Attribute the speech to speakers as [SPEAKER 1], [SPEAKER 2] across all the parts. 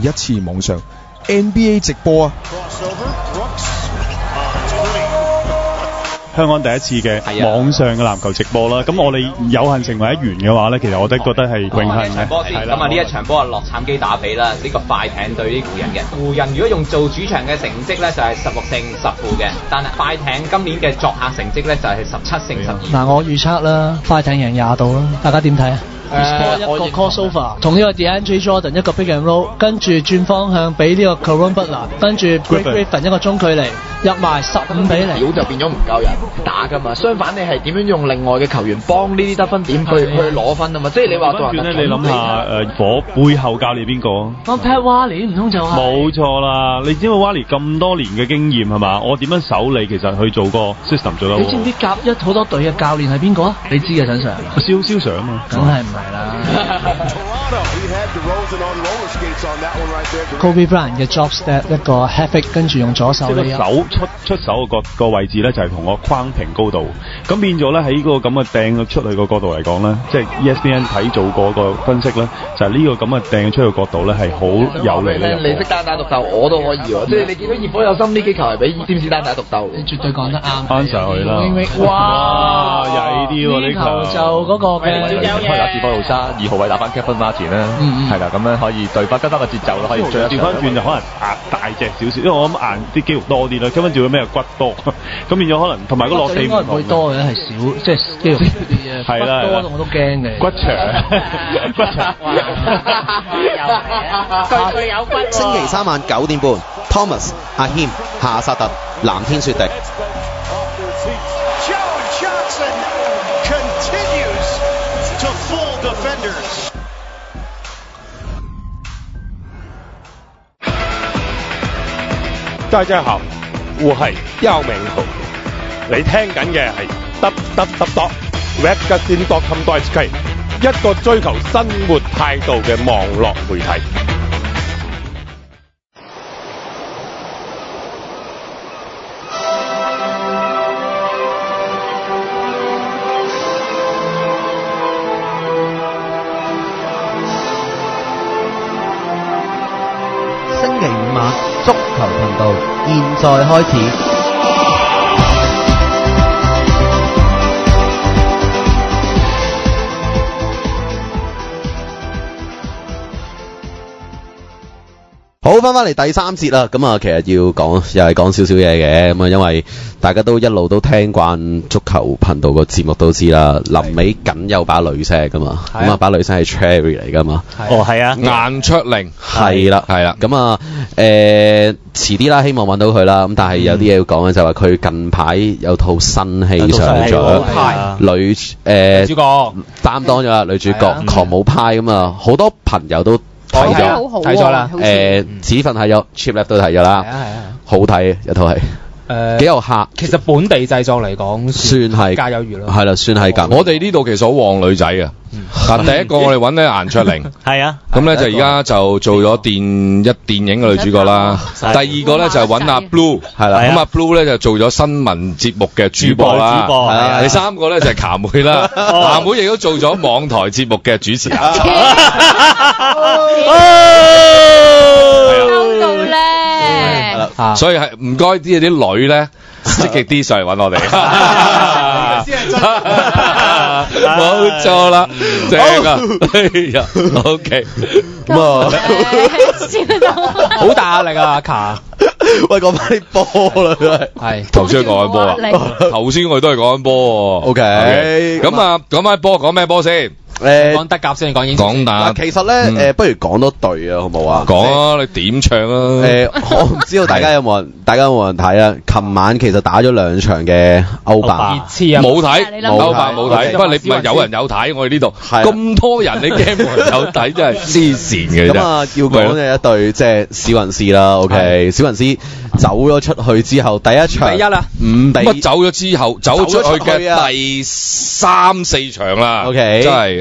[SPEAKER 1] 一次網上 NBA 直播啊！
[SPEAKER 2] 香港第一次嘅網上嘅籃球直播啦，咁我哋有幸成為一員嘅話咧，其實我都覺得係榮幸嘅。
[SPEAKER 3] 咁啊，呢一場波啊，洛杉磯打比啦，呢個快艇對啲湖人嘅。湖人如果用做主場嘅成績咧，就係16勝10負嘅，但係快艇今年嘅作客成績咧就係17勝12。
[SPEAKER 4] 嗱，我預測啦，快艇贏20度啦，大家點睇啊？一個 crossover 同呢個 DeAndre Jordan 一個 pick and roll， 跟住轉方向俾呢個 Caron Butler， 跟住 Blake Griffin 一個中距離入埋15比0，
[SPEAKER 5] 表就變咗唔夠人打㗎嘛。相反，你係點樣用另外嘅球員幫呢啲得分點去攞分啊嘛？即係你話做人，
[SPEAKER 2] 你諗下火背後教練邊個？
[SPEAKER 4] 我 Pat Riley 唔通就係
[SPEAKER 2] 冇錯啦！你知道 Riley 咁多年嘅經驗係嘛？我點樣守你其實去做個 system 做得好。
[SPEAKER 4] 你知唔知甲一好多隊嘅教練係邊個啊？你知嘅，陳 Sir。
[SPEAKER 2] 蕭 Sir 啊嘛。
[SPEAKER 4] 梗係唔係啦。Kobe Bryant 嘅 drop step 一個 havoc， 跟住用左手呢
[SPEAKER 2] 手出手嘅個位置咧，就係同我框平高度，咁變咗咧喺個咁嘅掟出去個角度嚟講咧，即係 ESPN 睇做過個分析咧，就係呢個咁嘅掟出去嘅角度咧係好有利嘅。
[SPEAKER 5] 你識單打獨鬥，我都可以喎。即係你見到熱火有心呢幾球係俾詹士單打獨鬥，
[SPEAKER 4] 你絕對講得啱。
[SPEAKER 2] 翻上去啦！
[SPEAKER 4] 哇，
[SPEAKER 2] 曳啲喎呢球
[SPEAKER 4] 就嗰個嘅
[SPEAKER 6] 開打士波路沙2號位打翻 Kevin Martin 啦，係啦，咁樣可以對翻跟翻個節奏咯，可以
[SPEAKER 2] 調翻轉就可能壓大隻少少，因為我諗硬啲肌肉多啲啦，跟翻轉咩骨多，咁變咗可能同埋個落地唔同。
[SPEAKER 4] 應該唔會多嘅，係少，即係肌肉少啲嘅。
[SPEAKER 2] 係啦，
[SPEAKER 4] 多我都驚嘅。
[SPEAKER 2] 骨長，骨長。
[SPEAKER 7] 佢有骨。星期3晚9點半 ，Thomas、阿謙、夏薩特、藍天雪地。
[SPEAKER 8] 大家好，我係邱明豪，你聽緊嘅係www.webgazine.com.hk 一個追求生活態度嘅網絡媒體。
[SPEAKER 7] 星期5晚足球頻道現在開始。好，翻嚟第3節啦，咁啊，其實要講又係講少少嘢嘅，咁啊，因為大家都一路都聽慣足球頻道個節目都知啦，臨尾緊有把女聲噶嘛，咁啊把女聲係 Cherry 嚟噶嘛，
[SPEAKER 6] 哦係啊，
[SPEAKER 8] 顏卓靈
[SPEAKER 7] 係啦，咁啊遲啲啦，希望揾到佢啦，咁但係有啲嘢要講嘅就係話佢近排有套新戲上咗，女主角擔當咗啦，女主角狂舞派咁啊，好多朋友都睇咗啦，子份睇咗 Cheap Lab 都睇咗啦，好睇一套戲，幾有客。其實本地製作嚟講，算係家有餘咯。係啦，算係咁。
[SPEAKER 8] 我哋呢度其實好旺女仔嘅。嗱，第一個我哋揾咧顏卓靈，
[SPEAKER 6] 係啊，
[SPEAKER 8] 咁咧就而家就做咗電影嘅女主角啦。第二個咧就係揾阿 Blue， 係啦，咁阿 Blue 咧就做咗新聞節目嘅主播啦。第三個咧就係卡妹啦，卡妹亦都做咗網台節目嘅主持人。
[SPEAKER 9] 收到咧，
[SPEAKER 8] 所以係唔該啲女咧積極啲上嚟揾我哋。冇錯啦，正啊，OK， 咁啊，
[SPEAKER 4] 好大壓力啊，阿卡。
[SPEAKER 7] 喂，講翻啲波啦，
[SPEAKER 8] 係頭先講緊波啊，頭先我哋都係講緊波喎。OK，咁啊，講翻波，講咩波先？
[SPEAKER 4] 講德甲先，講英超。
[SPEAKER 8] 講打。
[SPEAKER 7] 其實咧，不如講多隊啊，好唔好啊？
[SPEAKER 8] 講啊，你點唱啊？
[SPEAKER 7] 我唔知道大家有冇人睇啊？琴晚其實打咗2場嘅歐霸，
[SPEAKER 8] 冇睇，歐霸冇睇。不過你唔係有人有睇，我哋呢度咁多人，你驚冇人有睇，真係黐線嘅。
[SPEAKER 7] 咁啊，要講嘅一隊即係史雲斯啦。OK， 史雲斯走咗出去之後，第一場
[SPEAKER 4] 第一啦
[SPEAKER 8] ，5-1。乜走咗之後，走出去嘅第3、4場啦。OK， 真係。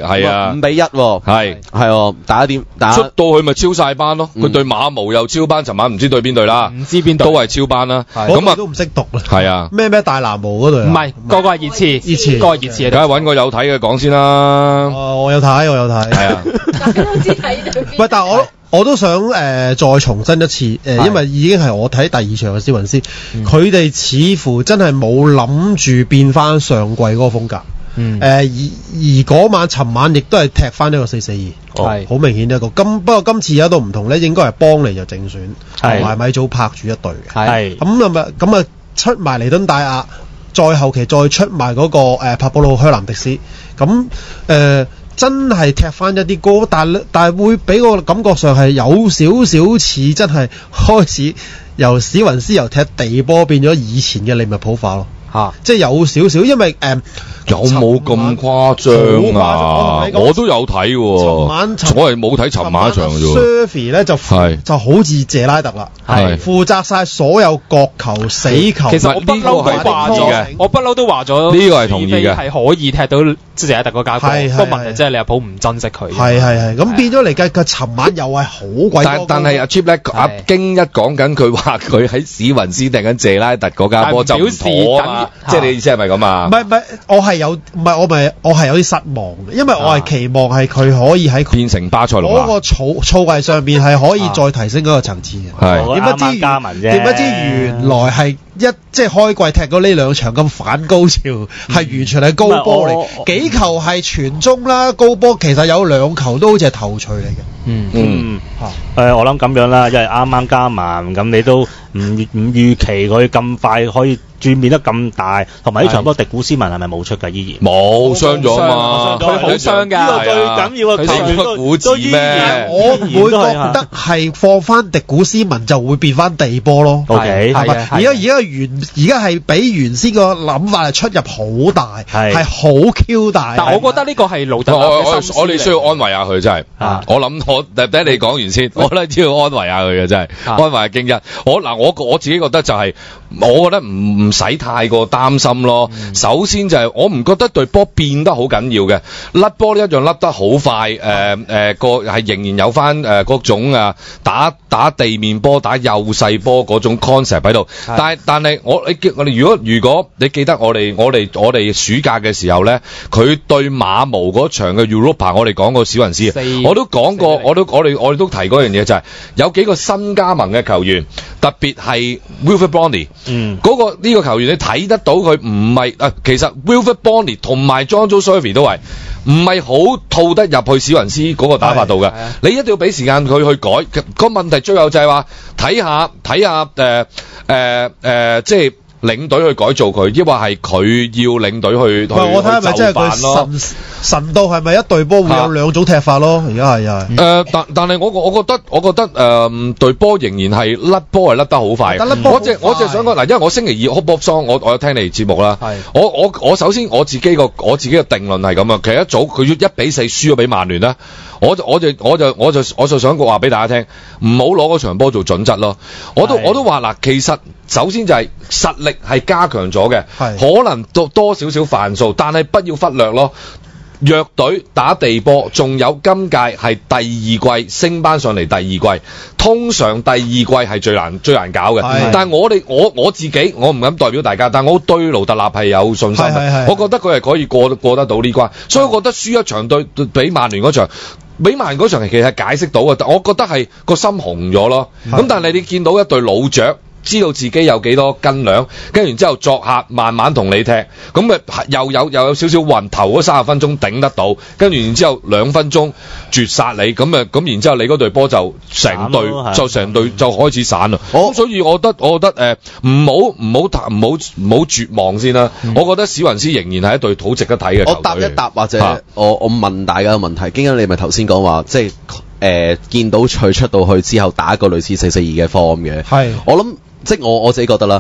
[SPEAKER 8] 係啊
[SPEAKER 7] 5-1喎，係喎，大家出
[SPEAKER 8] 到去咪超晒班咯？佢對馬毛又超班，尋晚唔知對邊隊啦，
[SPEAKER 10] 唔知邊隊
[SPEAKER 8] 都係超班啦。咁啊
[SPEAKER 11] 都唔識讀啦。
[SPEAKER 8] 係啊，
[SPEAKER 11] 咩大藍毛嗰隊？
[SPEAKER 10] 唔係，個係熱刺，個係熱刺。
[SPEAKER 8] 梗係揾個有睇嘅講先啦。
[SPEAKER 11] 我有睇。係
[SPEAKER 8] 啊。
[SPEAKER 9] 大家都知睇對邊。
[SPEAKER 11] 喂，但係我都想再重申一次因為已經係我睇第二場嘅史雲斯，佢哋似乎真係冇諗住變翻上季嗰個風格。而尋晚亦都係踢翻一個4-4-2，係好明顯一個。不過今次有一度唔同咧，應該係邦尼就正選，同埋米祖拍住一隊嘅。係咁啊出埋尼敦戴亞，再後期再出埋嗰個帕布魯香南迪斯，咁真係踢翻一啲歌，但係會俾我感覺上係有少少似真係開始由史雲斯由踢地波變咗以前嘅利物浦化咯。即係有少少，因為
[SPEAKER 8] 有冇咁誇張啊？我都有睇喎，我係冇睇尋晚一場啫。
[SPEAKER 11] Surfy 咧就好似謝拉特啦，負責晒所有角球、死球。
[SPEAKER 10] 其實我不嬲都話咗，我不嬲都話咗
[SPEAKER 8] 呢個係同意嘅，
[SPEAKER 10] 係可以踢到謝拉特嗰家波。不過問題即係利物浦唔珍惜佢。
[SPEAKER 11] 係咁變咗嚟計，佢尋晚又係好鬼多。
[SPEAKER 8] 但係阿 Chip 咧，阿京一講緊佢話佢喺史雲斯掟緊謝拉特嗰家波就唔妥啊！即係你意思係咪咁啊？
[SPEAKER 11] 唔係，我係有啲失望嘅，因為我係期望係佢可以喺
[SPEAKER 8] 變成巴塞羅那
[SPEAKER 11] 嗰個造詣上邊係可以再提升嗰個層次嘅。係點不知原來係即係開季踢過呢兩場咁反高潮，係完全係高波嚟，幾球係傳中啦，高波其實有2球都好似係頭槌嚟嘅。
[SPEAKER 12] 我諗咁樣啦，因為啱啱加盟，咁你都唔預期佢咁快可以轉變得咁大，同埋呢場波迪古斯文係咪冇出㗎？依然
[SPEAKER 8] 冇傷咗嘛，
[SPEAKER 10] 佢好傷㗎，
[SPEAKER 12] 呢個最緊要嘅球員
[SPEAKER 8] 都依然，
[SPEAKER 11] 我唔會覺得係放翻迪古斯文就會變翻地波咯。
[SPEAKER 12] OK，
[SPEAKER 11] 係咪？而家係比原先個諗法係出入好大，係好 Q 大。
[SPEAKER 10] 但我覺得呢個係盧特納嘅心思嚟。
[SPEAKER 8] 我哋需要安慰下佢真係。我諗我等你講完先，我都知道安慰下佢嘅真係，安慰下京一。我自己覺得就係，我覺得唔使太過擔心咯。首先就係我唔覺得對波變得好緊要嘅，甩波一樣甩得好快。係仍然有翻嗰種打地面波、打幼細波嗰種 concept 喺度。但係我哋如果你記得我哋暑假嘅時候咧，佢對馬毛嗰場嘅 Europa， 我哋講過史雲斯，我都講過，我哋都提過一樣嘢，就係有幾個新加盟嘅球員，特別係 Wilfred Bony，呢個球員你睇得到佢唔係其實 Wilfred Bony 同埋 Jonjo Shelvey 都係唔係好套得入去史雲斯嗰個打法度嘅，你一定要俾時間佢去改。個問題最後就係話睇下即係領隊去改造佢，抑或係佢要領隊去
[SPEAKER 11] 我睇係咪真係佢神到係咪一隊波會有兩種踢法咯？而家係
[SPEAKER 8] 但係我覺得隊波仍然係甩波係甩得好快。我只係想講嗱，因為我星期二 Hot Song 我有聽你節目啦。我首先我自己嘅定論係咁啊，其實一早佢要1-4輸咗俾曼聯啦。我就想話俾大家聽，唔好攞嗰場波做準則咯。我都話嗱，其實首先就係實力係加強咗嘅，可能多少少犯數，但係不要忽略咯。弱隊打地波，仲有今屆係第二季升班上嚟第二季，通常第二季係最難搞嘅。但係我自己我唔敢代表大家，但我對盧特納係有信心嘅。我覺得佢係可以過得到呢關，所以我覺得輸一場對比曼聯嗰場。比曼聯嗰場其實係解釋到嘅，我覺得係個心紅咗咯。咁但係你見到一隊老將，知道自己有幾多斤兩，跟住然之後作客慢慢同你踢，咁咪又有少少運，頭嗰30分鐘頂得到，跟住然之後2分鐘絕殺你，咁然之後你嗰隊波就成隊就開始散啦。咁所以我覺得唔好絕望先啦。我覺得史雲斯仍然係一隊好值得睇嘅球隊。
[SPEAKER 7] 我答一答或者我問大家個問題，京一你咪頭先講話即係見到佢出到去之後打一個類似4-4-2嘅 form 嘅，我諗即係我自己覺得啦，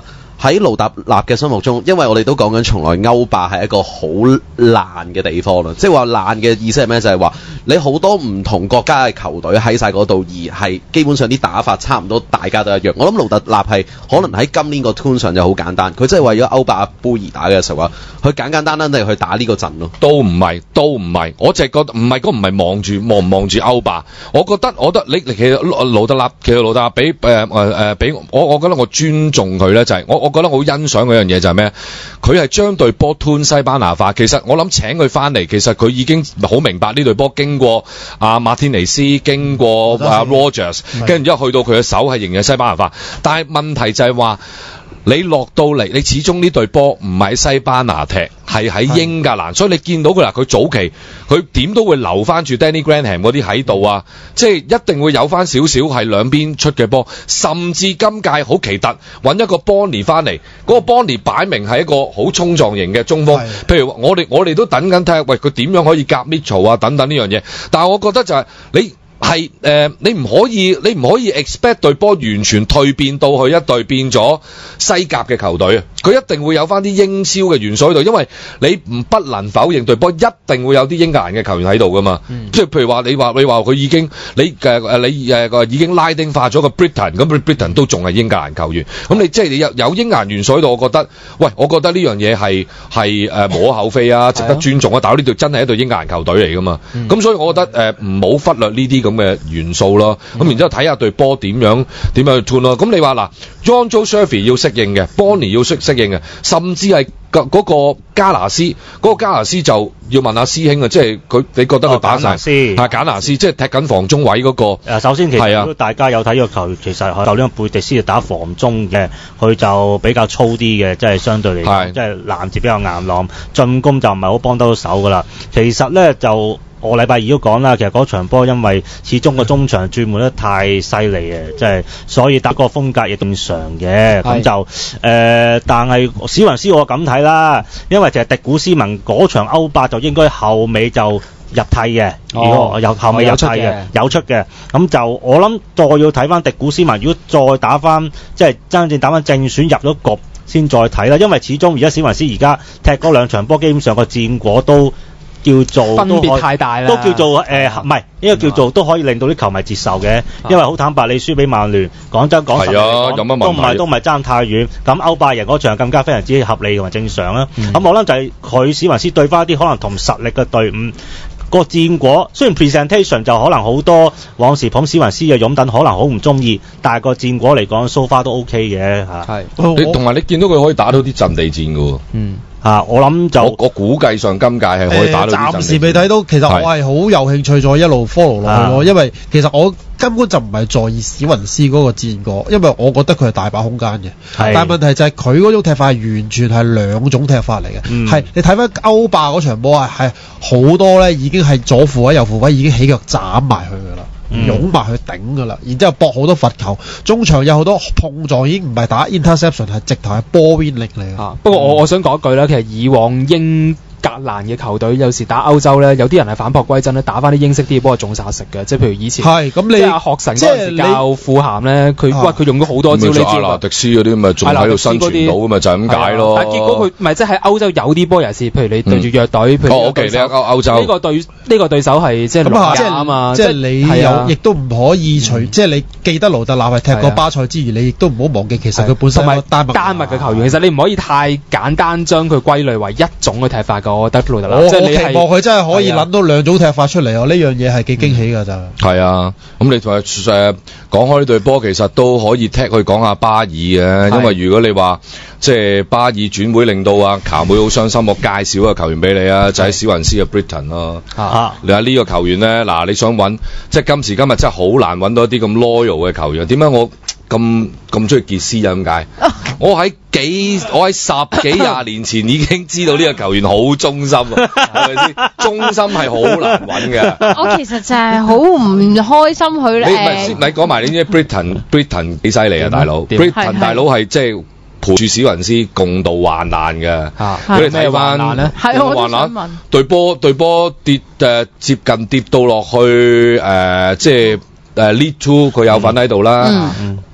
[SPEAKER 7] 喺盧特納嘅心目中，因為我哋都講緊從來歐霸係一個好爛嘅地方啦，即係話爛嘅意思係咩？就係話你好多唔同國家嘅球隊喺晒嗰度，而係基本上啲打法差唔多，大家都一樣。我諗盧特納係可能喺今年個 tune 上就好簡單，佢真係為咗歐霸杯而打嘅時候話，佢簡簡單單地去打呢個陣咯。
[SPEAKER 8] 都唔係，我淨係覺得唔係望唔望住歐霸，我覺得你其實盧特納俾我覺得我尊重佢咧，就係我覺得我好欣賞嗰樣嘢就係咩？佢係將隊波吞西班牙化。其實我諗請佢翻嚟，其實佢已經好明白呢隊波經過馬天尼斯，經過Rogers， 跟住之後去到佢嘅手係仍然西班牙化。但係問題就係話，你落到嚟，你始終呢隊波唔係喺西班牙踢，係喺英格蘭，所以你見到佢佢早期佢點都會留翻住 Danny Graham 嗰啲喺度啊，即係一定會有翻少少係兩邊出嘅波，甚至今屆好奇特揾一個 Bonnie 翻嚟，嗰個 Bonnie 擺明係一個好衝撞型嘅中鋒，譬如我哋都等緊睇下，喂佢點樣可以夾 Mitchell 啊等等呢樣嘢，但係我覺得就係你唔可以 expect 隊波完全蛻變到去一隊變咗西甲嘅球隊啊！佢一定會有翻啲英超嘅元素喺度，因為你不能否認隊波一定會有啲英格蘭嘅球員喺度噶嘛。即係譬如話你話佢已經已經拉丁化咗個 Britain， 咁 Britain 都仲係英格蘭球員。咁你即係你有英格蘭元素喺度，我覺得呢樣嘢係無可厚非啊，值得尊重啊！但係呢隊真係一隊英格蘭球隊嚟噶嘛。咁所以我覺得唔好忽略呢啲咁嘅元素咯，咁然之後睇下隊波點樣去 tune 咯。咁你話嗱 John Joe Shelby 要適應嘅 ，Bonnie 要適應嘅，甚至係嗰個加拿斯就要問下師兄啊，即係你覺得佢打晒簡拿斯，即係踢緊防中位嗰個。
[SPEAKER 12] 首先其實如果大家有睇呢個球員，其實舊年貝迪斯係打防中嘅，佢就比較粗啲嘅，即係相對嚟講，即係攔截比較硬朗，進攻就唔係好幫到手噶啦。其實咧就。我禮拜二都講啦，其實嗰場波因為始終個中場轉換得太犀利嘅，即係所以打個風格亦正常嘅，咁就但係史雲斯我咁睇啦，因為其實迪古斯文嗰場歐霸就應該後尾就入替嘅，如果後尾有替嘅有出嘅，咁就我諗再要睇翻迪古斯文，如果再打翻即係真正打翻正選入咗局先再睇啦，因為始終而家史雲斯而家踢嗰兩場波，基本上個戰果都叫做
[SPEAKER 10] 分別太大啦，
[SPEAKER 12] 都叫做唔係呢個叫做都可以令到啲球迷接受嘅，因為好坦白，你輸俾曼聯，講真講實嚟講，都唔係爭太遠。咁歐霸贏嗰場更加非常之合理同埋正常啦。咁我諗就係佢史雲斯對翻一啲可能同實力嘅隊伍。個戰果雖然 presentation 就可能好多往時捧史雲斯嘅擁躉可能好唔中意，但係個戰果嚟講 so far 都 OK 嘅嚇。
[SPEAKER 8] 係，你同埋你見到佢可以打到啲陣地戰嘅喎。
[SPEAKER 12] 我諗就
[SPEAKER 8] 我估計上今屆係可以打到啲陣地戰。
[SPEAKER 11] 暫時未睇到，其實我係好有興趣再一路 follow 落去咯，因為其實我根本就唔係在意史雲斯嗰個戰果，因為我覺得佢係大把空間嘅。但係問題就係佢嗰種踢法係完全係兩種踢法嚟嘅。係你睇翻歐霸嗰場波係好多咧，已經係左副位右副位已經起腳斬埋去㗎啦。擁埋去頂㗎啦，然之後搏好多罰球，中場有好多碰撞，已經唔係打 interception， 係直頭係波邊力嚟嘅。
[SPEAKER 10] 不過我想講一句咧，其實以往英格蘭嘅球隊有時打歐洲咧，有啲人係反璞歸真咧，打翻啲英式啲嘅波係中晒食嘅，即係譬如以前
[SPEAKER 11] 係咁你
[SPEAKER 10] 阿學神嗰陣時教富咸咧，佢用咗好多招，你知
[SPEAKER 8] 阿拿迪斯嗰啲咪仲喺度生存到咪就係咁解咯。
[SPEAKER 10] 但係結果佢咪即係喺歐洲有啲波，尤其是譬如你對住弱隊，譬如
[SPEAKER 8] OK，你歐洲
[SPEAKER 10] 呢個對手係即係盧特納啊嘛，
[SPEAKER 11] 即係你有亦都唔可以除，即係你記得盧特納係踢過巴塞之餘，你亦都唔好忘記其實佢本身係丹麥嘅球員，
[SPEAKER 10] 其實你唔可以太簡單將佢歸類為一種嘅踢法㗎。我覺得盧特納
[SPEAKER 11] 我期望佢真係可以諗到兩種踢法出嚟哦！呢樣嘢係幾驚喜㗎咋。
[SPEAKER 8] 係啊，咁你同講開呢隊波，其實都可以踢去講下巴爾嘅，因為如果你話即係巴爾轉會令到阿卡妹好傷心，我介紹個球員俾你啊，就喺史雲斯嘅 Britain 咯。你話呢個球員咧，嗱你想揾即係今時今日真係好難揾到一啲咁 loyal 嘅球員。點解我咁中意傑斯啊？點解？我喺10幾20年前已經知道呢個球員好忠心啊，係咪先？忠心係好難揾嘅。
[SPEAKER 9] 我其實就係好唔開心佢咧。
[SPEAKER 8] 你講埋呢啲 Britain 幾犀利啊，大佬 ！Britain 大佬係即係陪住史雲斯共度患難嘅。佢哋睇翻患難，對波跌接近跌到落去即係League Two 佢有份喺度啦。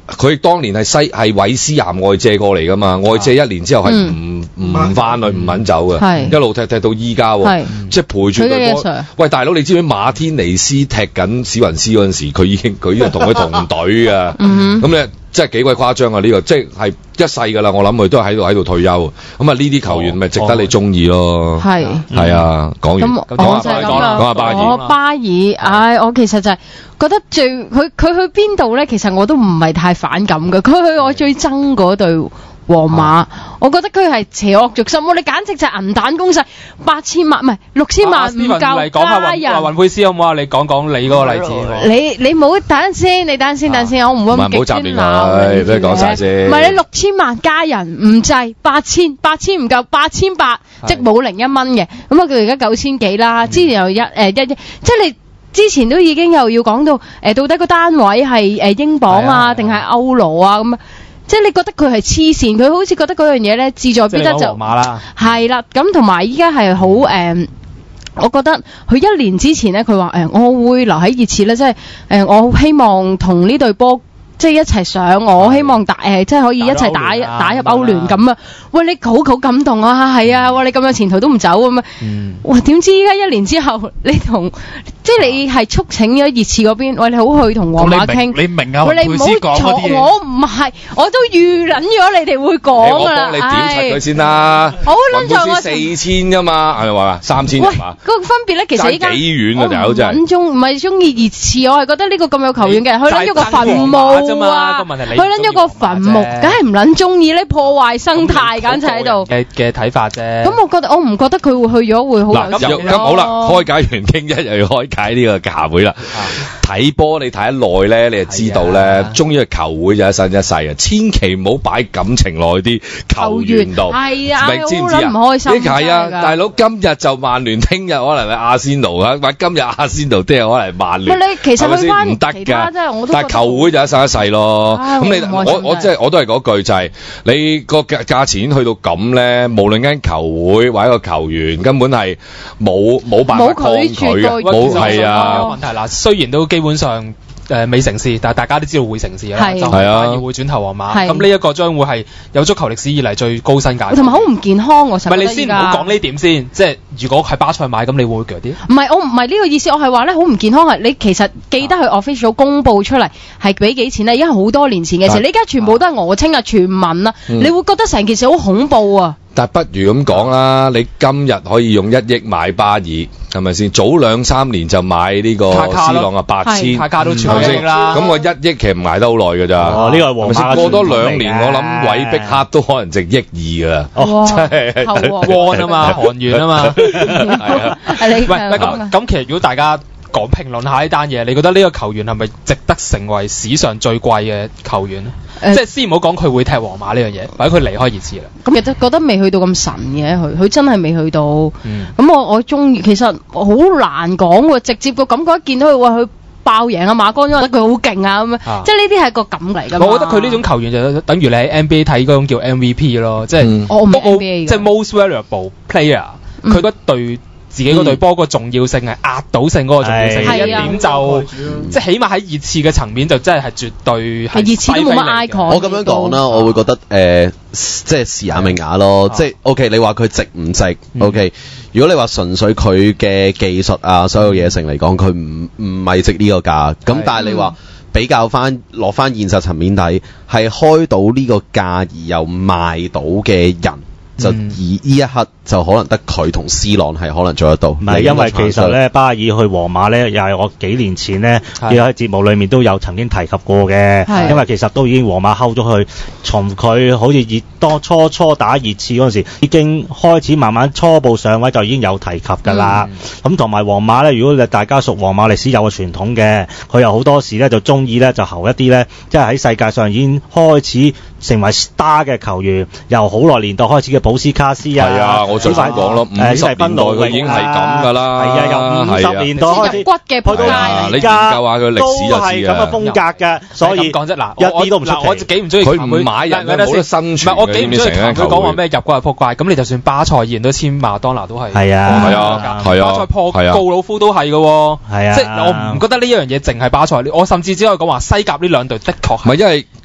[SPEAKER 8] 佢當年係韋斯咸外借過嚟噶嘛，外借1年之後係唔翻去唔肯走嘅，一路踢到依家喎，即係陪住隊波。喂，大佬你知唔知馬天尼斯踢緊史雲斯嗰陣時，佢已經同佢同隊啊，咁咧即係幾鬼誇張啊！呢個即係一世㗎啦，我諗佢都喺度退休。咁啊呢啲球員咪值得你中意咯。係啊，講完講下巴爾。
[SPEAKER 9] 我巴爾，我其實就係覺得佢去邊度咧，其實我都唔係太反感嘅。佢去我最憎嗰隊皇馬，我覺得佢係邪惡軸心，你簡直就係銀彈攻勢，8000萬唔係6000萬唔夠加人。
[SPEAKER 10] 雲佩斯好唔好啊？你講你嗰個例子。
[SPEAKER 9] 你冇等先，我唔會咁極端鬧你。
[SPEAKER 8] 唔係講晒先。
[SPEAKER 9] 唔係你6000萬加人唔制，8000唔夠，8800即冇01蚊嘅，咁啊佢而家9000幾啦，之前又即係你。之前都已經又要講到到底個單位係英鎊啊定係歐羅啊咁，即係你覺得佢係黐線，佢好似覺得嗰樣嘢咧志在必得就係啦。咁同埋依家係好我覺得佢1年之前咧，佢話我會留喺熱刺咧，即係我希望同呢隊波即係一齊上，我希望即係可以一齊打入歐聯咁啊！喂，你好感動啊！係啊！哇，你咁有前途都唔走咁啊！哇，點知依家1年之後，你即係你係促請咗熱刺嗰邊，喂，你好去同皇馬傾。你明啊？喂，你唔好嘈，我唔係，我都預諗咗你哋會講㗎啦。
[SPEAKER 8] 我幫你點柒佢先啦。好撚在我4000㗎嘛，係咪話3000係嘛？
[SPEAKER 9] 個分別咧，其實依家
[SPEAKER 8] 幾遠啊？就真係
[SPEAKER 9] 唔係中意熱刺，我係覺得呢個咁有球員嘅人，佢撚咗個墳墓啊！佢撚咗個墳墓，梗係唔撚中意咧，破壞生態，簡直喺度
[SPEAKER 10] 嘅睇法啫。
[SPEAKER 9] 咁我唔覺得佢會去咗會好有趣咯。
[SPEAKER 8] 咁好啦，開解完傾一又要開解呢個教會啦。睇波你睇得耐咧，你就知道咧，中意個球會就一生一世啊！千祈唔好擺感情落去啲球員度，
[SPEAKER 9] 係啊，
[SPEAKER 8] 知唔知啊？
[SPEAKER 9] 唔開心
[SPEAKER 8] 係啊，大佬今日就曼聯，聽日可能係阿仙奴啊，或者今日阿仙奴，聽日可能係曼聯。
[SPEAKER 9] 你其實去翻
[SPEAKER 8] 唔得㗎，但係球會就一生一世咯。咁你我都係嗰句就係你個價錢去到咁咧，無論間球會或者個球員，根本係冇辦法抗拒嘅，冇係啊。
[SPEAKER 10] 問題嗱，雖然都基本上未成事，但係大家都知道會成事啦，就係要會轉投皇馬。咁呢一個將會係有足球歷史以嚟最高身價，
[SPEAKER 9] 同埋好唔健康。我
[SPEAKER 10] 唔係你先唔好講呢點先，即係如果係巴塞買，咁你會唔會鋸啲？
[SPEAKER 9] 唔係，我唔係呢個意思，我係話咧好唔健康係你其實記得佢 official 公佈出嚟係俾幾錢咧？已經係好多年前嘅事，你而家全部都係訛稱啊、傳聞啊，你會覺得成件事好恐怖啊！
[SPEAKER 8] 但不如咁講啦，你今日可以用1億買巴爾，係咪先？早2-3年就買呢個斯朗啊8000，
[SPEAKER 10] 卡卡都全升啦。
[SPEAKER 8] 咁我1億其實唔買得好耐㗎咋。
[SPEAKER 12] 呢個係皇馬
[SPEAKER 8] 過多2年，我諗韋碧克都可能值1億2㗎啦。
[SPEAKER 10] 真係安啊嘛，韓元啊嘛。喂，咁其實如果大家評論下呢單嘢，你覺得呢個球員係咪值得成為史上最貴嘅球員咧？即係先唔好講佢會踢皇馬呢樣嘢，或者佢離開熱刺啦。
[SPEAKER 9] 咁其實覺得未去到咁神嘅，佢真係未去到。咁我中意，其實好難講喎。直接個感覺一見到佢話佢爆贏啊馬干，因為覺得佢好勁啊咁樣。即係呢啲係個感嚟㗎嘛。
[SPEAKER 10] 我覺得佢呢種球員就等於你喺 NBA 睇嗰種叫 MVP 咯，即係
[SPEAKER 9] 我唔係 NBA
[SPEAKER 10] 即係 most valuable player，佢嗰隊。自己嗰隊波個重要性係壓倒性嗰個重要性，一點就即係起碼喺熱刺嘅層面就真係絕對係
[SPEAKER 9] 熱刺都冇乜 icon。
[SPEAKER 7] 我咁樣講啦，我會覺得即係時也命也咯，即係 OK。你話佢值唔值 ？OK。如果你話純粹佢嘅技術啊，所有嘢成嚟講，佢唔係值呢個價。咁但係你話比較翻落翻現實層面睇，係開到呢個價而又賣到嘅人。就而呢一刻就可能得佢同 C 朗係可能做得到。
[SPEAKER 12] 唔係因為其實咧，巴爾去皇馬咧，又係我幾年前咧，亦喺節目裏面都有曾經提及過嘅。因為其實都已經皇馬睺咗佢，從佢好似當初打熱刺嗰陣時，已經開始慢慢初步上位，就已經有提及㗎啦。咁同埋皇馬咧，如果大家熟皇馬歷史有個傳統嘅，佢又好多時咧就中意咧就候一啲咧，即係喺世界上已經開始成為 star 嘅球員，由好耐年代開始嘅保斯卡斯啊，
[SPEAKER 8] 係啊，我就想講咯，50年代佢已經係咁㗎啦，
[SPEAKER 12] 係啊，由50年代開始
[SPEAKER 9] 骨嘅撲街，
[SPEAKER 8] 你研究下佢歷史就知啊，
[SPEAKER 12] 都係咁嘅風格嘅，所以
[SPEAKER 10] 講啫嗱，
[SPEAKER 12] 一啲都唔出奇。
[SPEAKER 10] 我幾唔中意
[SPEAKER 8] 佢唔買人咧，冇得生存。
[SPEAKER 10] 唔係我幾唔中意佢講話咩入骨係撲街，咁你就算巴塞現都簽馬當拿都係，
[SPEAKER 12] 係啊，
[SPEAKER 8] 係啊，係啊，
[SPEAKER 10] 巴塞破告魯夫都係嘅喎，
[SPEAKER 12] 係啊，
[SPEAKER 10] 即係我唔覺得呢一樣嘢淨係巴塞，我甚至只可以講話西甲呢兩隊的確係，
[SPEAKER 8] 唔係因為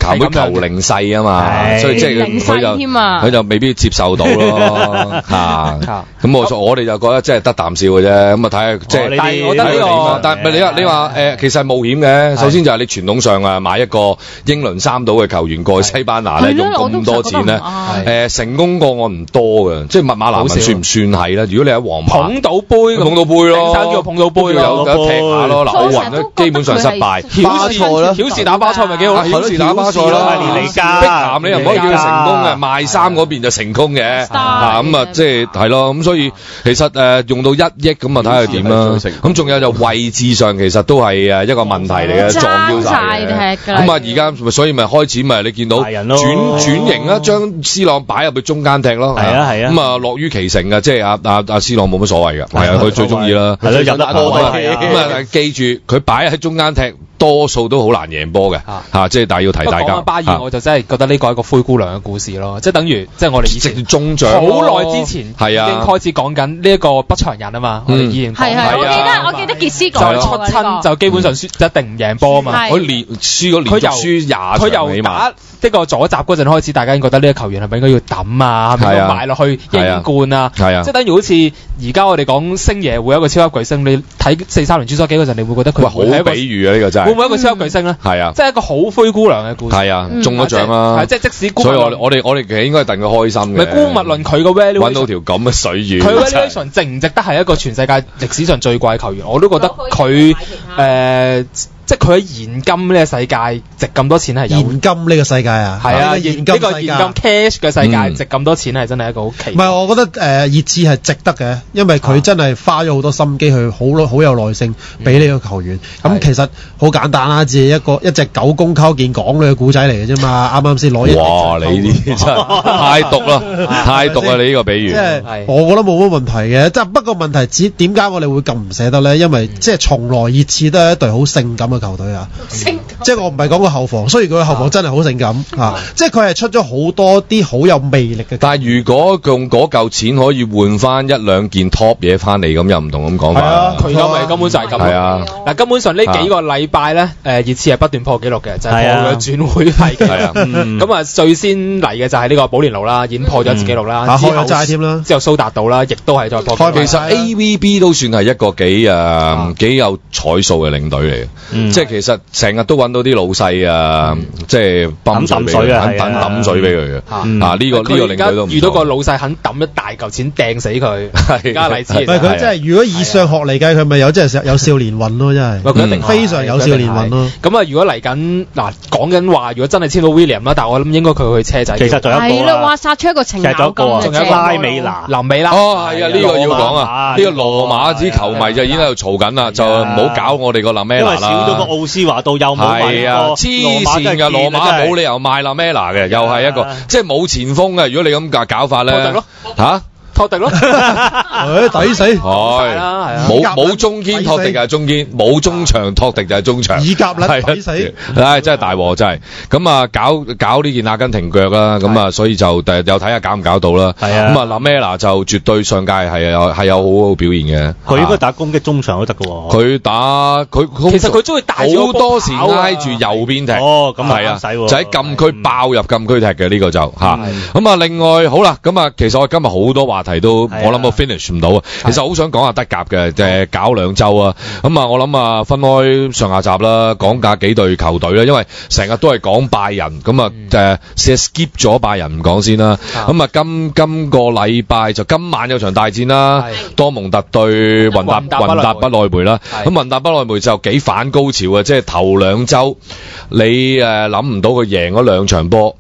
[SPEAKER 8] 球會求零世啊嘛，所以即係佢就未必接受到咯嚇。咁我哋就覺得即係得啖笑嘅啫。咁啊睇下即係，但係我覺得呢個，但係你話其實係冒險嘅。首先就係你傳統上啊買一個英倫三島嘅球員過去西班牙咧，用咁多錢咧，成功個案唔多嘅，即係麥馬蘭文算唔算係咧？如果你喺皇馬捧到杯咯，叫捧到杯有得踢下咯。嗱，奧運都基本上失敗，曉士打巴塞咪幾好？曉士打巴塞咯，碧咸你又唔可以叫佢成功嘅，賣衫嗰邊就成功嘅，咁啊即係係咯，咁所以其實用到1億咁啊睇下點啦。咁仲有就位置上其實都係一個問題嚟嘅，撞標晒嘅。咁啊而家所以咪開始咪你見到轉型啦，將 C 朗擺入去中間踢咯。係啊。咁啊樂於其成嘅，即係阿 C 朗冇乜所謂嘅，係啊佢最中意啦。係咯，入得波啊！咁啊記住佢擺喺中間踢。多數都好難贏波嘅即係但係要提大家。
[SPEAKER 10] 巴爾我就真係覺得呢個係一個灰姑娘嘅故事咯，即係等於即係我哋以前中獎好耐之前已經開始講緊呢一個不祥人啊嘛，我哋以前
[SPEAKER 9] 我記得傑斯講
[SPEAKER 10] 就出親就基本上輸一定唔贏波啊嘛，
[SPEAKER 8] 佢連輸20場，
[SPEAKER 10] 佢由打呢個左閘嗰陣開始，大家已經覺得呢個球員係咪應該要抌啊，係咪要買落去英冠啊？即係等於好似而家我哋講星爺會有一個超級巨星，你睇43年穿梭機嗰陣，你會覺得佢
[SPEAKER 8] 好比喻啊呢個真係。
[SPEAKER 10] 會唔會一個超級巨星咧？
[SPEAKER 8] 係啊，
[SPEAKER 10] 即係一個好灰姑娘嘅故事。
[SPEAKER 8] 係啊，中咗獎啦。
[SPEAKER 10] 即係即使
[SPEAKER 8] 所以我哋其實應該戥佢開心嘅。
[SPEAKER 10] 咪姑勿論佢個 valuation，
[SPEAKER 8] 揾到條咁嘅水魚。
[SPEAKER 10] 佢 valuation 值唔值得係一個全世界歷史上最貴嘅球員？我都覺得佢即係佢喺現金呢個世界值咁多錢係有
[SPEAKER 11] 現金呢個世界啊，
[SPEAKER 10] 係啊，呢個現金 cash 嘅世界值咁多錢係真係一個好奇。
[SPEAKER 11] 唔係，我覺得熱刺係值得嘅，因為佢真係花咗好多心機去好有耐性俾呢個球員。咁其實好簡單啦，只係一隻狗公溝見港女嘅古仔嚟嘅啫嘛。啱啱先攞一。
[SPEAKER 8] 哇！你呢啲真係太毒啦，太毒啦！你呢個比喻。
[SPEAKER 11] 即係我覺得冇乜問題嘅，即係不過問題點解我哋會咁唔捨得咧？因為即係從來熱刺都係一隊好性感嘅球隊啊！即係我唔係講個後防，雖然佢嘅後防真係好性感即係佢係出咗好多啲好有魅力嘅。
[SPEAKER 8] 但係如果用嗰嚿錢可以換翻1-2件 top 嘢翻嚟，咁又唔同咁講法。係
[SPEAKER 10] 啊，佢咁咪根本就係咁。係啊，嗱，根本上呢幾個禮拜咧，熱刺係不斷破紀錄嘅，就係破佢轉會費嘅。係啊，咁啊最先嚟嘅就係呢個保連奴啦，已經破咗一次紀錄啦。
[SPEAKER 11] 開咗齋添啦，
[SPEAKER 10] 之後蘇達道啦，亦都係再破。
[SPEAKER 8] 其實 AVB 都算係一個幾有彩數嘅領隊嚟嘅，即係其實成日都揾到啲老細啊，即係抌水俾佢嘅。呢個領隊都唔錯。遇到個老細肯抌一大嚿錢掟死佢，加例子。
[SPEAKER 11] 唔係佢真係，如果以上學嚟計，佢咪有真係有少年運咯，真係。佢一定非常有少年運咯。
[SPEAKER 10] 咁啊，如果嚟緊嗱講緊話，如果真係簽到 William 啦，但係我諗應該佢去車仔。
[SPEAKER 12] 其實仲有一個
[SPEAKER 9] 係啦，話殺出一個程咬金嘅
[SPEAKER 10] 仲有拉美娜、林美啦。
[SPEAKER 8] 哦，係啊，呢個要講啊，呢個羅馬之球迷就已經喺度嘈緊啦，就唔好搞我哋個林美娜啦。
[SPEAKER 12] 因為少咗個奧斯華道又冇買過。
[SPEAKER 8] 黐線㗎，羅馬冇理由賣拉梅拿嘅，又係一個即係冇前鋒嘅。如果你咁搞法咧，
[SPEAKER 10] 托迪咯，
[SPEAKER 11] 抵死，
[SPEAKER 8] 冇中堅托迪就係中堅，冇中場托迪就係中場，
[SPEAKER 11] 以甲啦，抵死，
[SPEAKER 8] 真係大鑊真係。咁啊搞呢件阿根廷腳啦，咁啊所以就又睇下搞唔搞到啦。咁啊拉梅拿就絕對上屆係有好好表現嘅。
[SPEAKER 12] 佢應該打攻擊中場都得㗎喎。
[SPEAKER 8] 佢
[SPEAKER 10] 其實佢中意大
[SPEAKER 8] 好多時挨住右邊踢。
[SPEAKER 12] 哦，咁
[SPEAKER 8] 係啊，就喺禁區爆入禁區踢嘅呢個就嚇。咁啊另外好啦，咁啊其實我今日好多話題都我諗我 finish 唔到啊，其實好想講下德甲嘅，搞2週啊，咁啊我諗啊分開上下集啦，講下幾隊球隊啦，因為成日都係講拜仁，咁啊skip 咗拜仁唔講先啦，咁啊今個禮拜就今晚有場大戰啦，多蒙特對雲達不萊梅啦，咁雲達不萊梅就幾反高潮啊，即係頭2週你諗唔到佢贏咗2場波，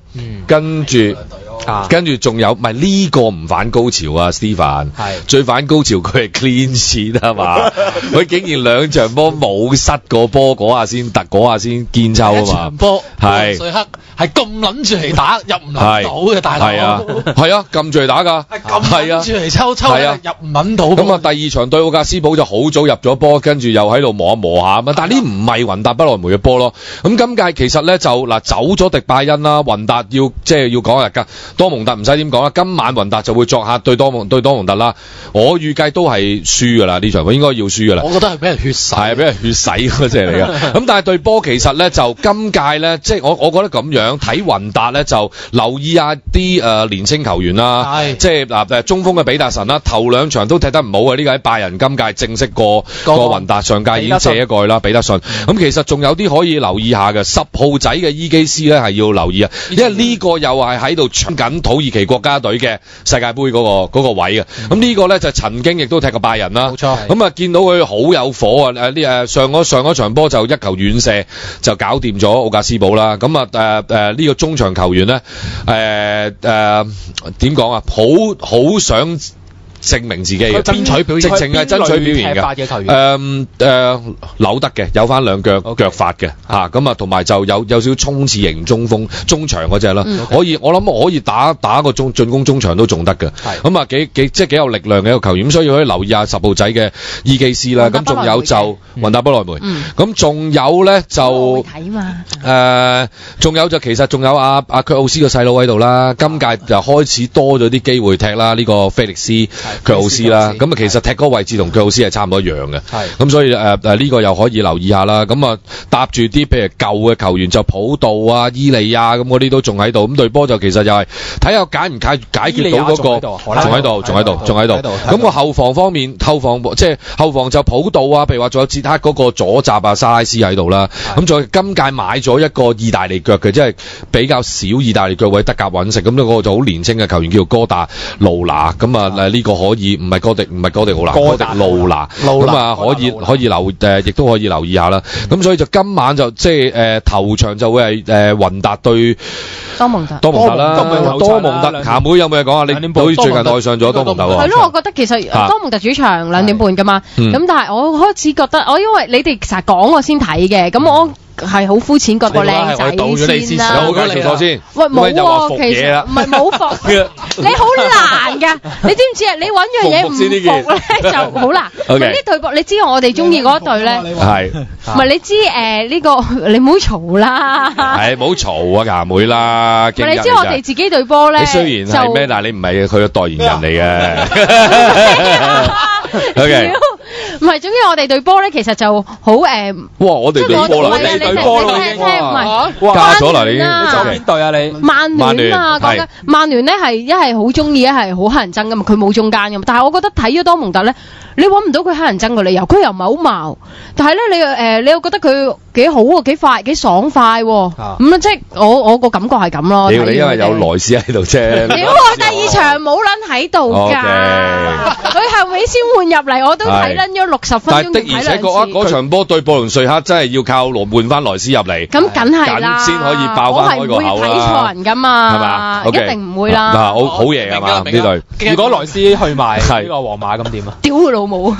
[SPEAKER 8] 跟住仲有，唔係呢個唔反高潮啊 Stephen 最反高潮佢係 clean sheet 啊嘛，佢竟然2場波冇失過波，嗰下先堅抽啊嘛，一場波係水黑係咁諗住嚟打入唔撚到嘅大佬，係啊撳住嚟打㗎，係諗住嚟抽入唔撚到。咁啊第2場對奧格斯堡就好早入咗波，跟住又喺度磨下咁啊，但係呢唔係雲達不萊梅嘅波咯。咁今屆其實咧就嗱走咗迪拜恩啦，雲達要講下多蒙特唔使點講啦，今晚雲達就會作客對多蒙特啦。我預計都係輸㗎啦，呢場應該要輸㗎啦。
[SPEAKER 5] 我覺得係俾人血洗，
[SPEAKER 8] 係俾人血洗嗰隻嚟㗎。咁但係對波其實咧就今屆咧，即係我覺得咁樣睇雲達咧就留意下啲年青球員啦，即係嗱中鋒嘅比達臣啦，頭兩場都踢得唔好嘅，呢個喺拜仁今屆正式過雲達，上屆已經借一個啦，比德遜。咁其實仲有啲可以留意下嘅，10號仔嘅伊基斯咧係要留意啊，因為呢個又係喺度搶緊土耳其國家隊嘅世界盃嗰個位嘅。咁呢個咧就曾經亦都踢過拜仁啦，冇錯。咁啊見到佢好有火啊！上嗰場波就一球遠射就搞掂咗奧格斯堡啦。咁呢個中場球員咧點講啊？好想證明自己嘅爭取表現，直情係爭取表現嘅。扭得嘅，有翻兩腳法嘅嚇，咁啊同埋就有少少衝刺型中鋒中場嗰隻啦。可以，我諗可以打個進攻中場都仲得嘅。咁啊幾有力量嘅一個球員，咁所以可以留意下10號仔嘅伊基斯啦。咁仲有就雲達不萊梅。咁仲有咧就仲有就其實仲有阿卻奧斯個細佬喺度啦。今屆就開始多咗啲機會踢啦。呢個菲力斯。卻奧斯啦，咁啊其實踢嗰個位置同卻奧斯係差唔多一樣嘅，咁所以呢個又可以留意下啦。咁啊搭住啲譬如舊嘅球員就普道啊、伊利亞咁嗰啲都仲喺度，咁隊波就其實又係睇下解唔解決到嗰個，仲喺度。咁個後防方面，後防就普道啊，譬如話仲有捷克嗰個左閘啊沙拉斯喺度啦。咁再今屆買咗一個意大利腳嘅，即係比較少意大利腳位德甲揾食，咁呢個就好年青嘅球員叫做哥達路拿，咁啊呢個可以唔係哥迪奧拿，哥迪路拿，咁啊可以亦都可以留意下啦。咁所以就今晚就即係頭場就會係雲達對多蒙特啦，多蒙特霞妹有冇嘢講啊？你好似最近愛上咗多蒙特喎。
[SPEAKER 9] 係咯，我覺得其實多蒙特主場2點半㗎嘛，咁但係我開始覺得因為你哋成日講我先睇嘅，咁我係好膚淺，覺得靚仔先啦。
[SPEAKER 8] 有冇計錯先？
[SPEAKER 9] 喂，冇喎，其實唔係冇服，你好難㗎。你知唔知啊？你揾樣嘢唔服咧就好難。咁呢隊波，你知我哋中意嗰一隊咧，係唔係？你知呢個你唔好嘈啦。係唔好嘈啊，牙妹啦。唔係你知我哋自己隊波咧，你雖然係咩，但係你唔係佢嘅代言人嚟嘅。OK。唔係，總之我哋隊波咧，其實就好哇！我哋隊波啦，你隊波啦，加咗啦，你做邊隊啊？你曼聯啊，講緊曼聯咧係一係好中意，一係好乞人憎噶嘛，佢冇中間噶嘛。但係我覺得睇咗多蒙特咧，你揾唔到佢乞人憎嘅理由，佢又唔係好矛，但係咧你又覺得佢幾好喎，幾快，幾爽快喎。咁即係我個感覺係咁咯。你因為有萊斯喺度啫。屌我第二場冇撚喺度㗎，佢係尾先換入嚟，我都睇撚咗60分鐘。但係的而且確嗰場波對布倫瑞克真係要靠換翻萊斯入嚟，咁梗係啦，先可以爆翻開個口啦。我係唔會睇錯人㗎嘛，係嘛？一定唔會啦。嗱，好嘢係嘛？呢隊如果萊斯去埋呢個皇馬咁點啊？屌佢老母！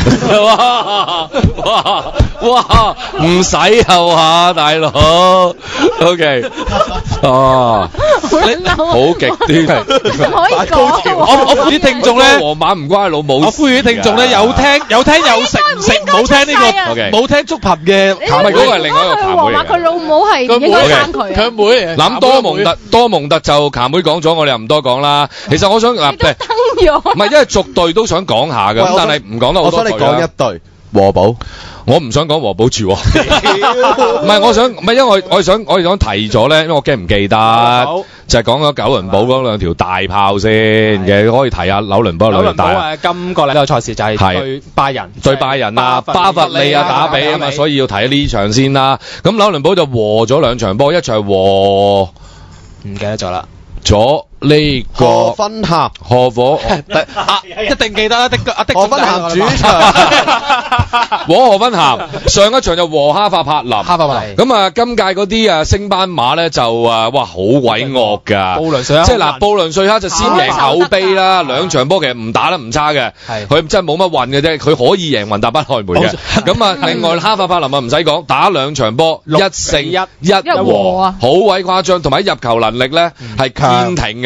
[SPEAKER 9] 哇！唔使係嘛，大佬。OK。哦，好極端，可以講。我呼籲啲聽眾咧，皇馬唔關老母。我呼籲啲聽眾咧，有聽有食唔食，冇聽呢個，冇聽觸頻嘅。唔係嗰個係另外一個卡妹嚟嘅。皇馬佢老母係唔應該撐佢。佢妹。諗多蒙特就卡妹講咗，我哋又唔多講啦。其實我想登咗。唔係，因為逐隊都想講下嘅，但係唔講得好多隊啦。我想你講一隊和寶。我唔想講和寶住，唔係，因為我想提咗咧，因為我驚唔記得，就係講咗紐倫堡嗰兩條大炮先嘅，可以提下紐倫堡兩條大。紐倫堡今個禮拜賽事就係對拜仁啊，巴伐利亞打比啊嘛，所以要提呢場先啦。咁紐倫堡就和咗兩場波，一場和唔記得咗啦，呢個何芬咸何火一定記得啦，何芬咸主場和何芬咸，上一場就和哈法柏林，咁啊今屆嗰啲升班馬咧就哇好鬼惡㗎，即係嗱布倫瑞克就先贏口碑啦，兩場波其實唔打得唔差嘅，佢真係冇乜運嘅啫，佢可以贏雲達不萊梅嘅，咁啊另外哈法柏林啊唔使講，打兩場波1勝1和啊，好鬼誇張，同埋入球能力咧係堅挺嘅。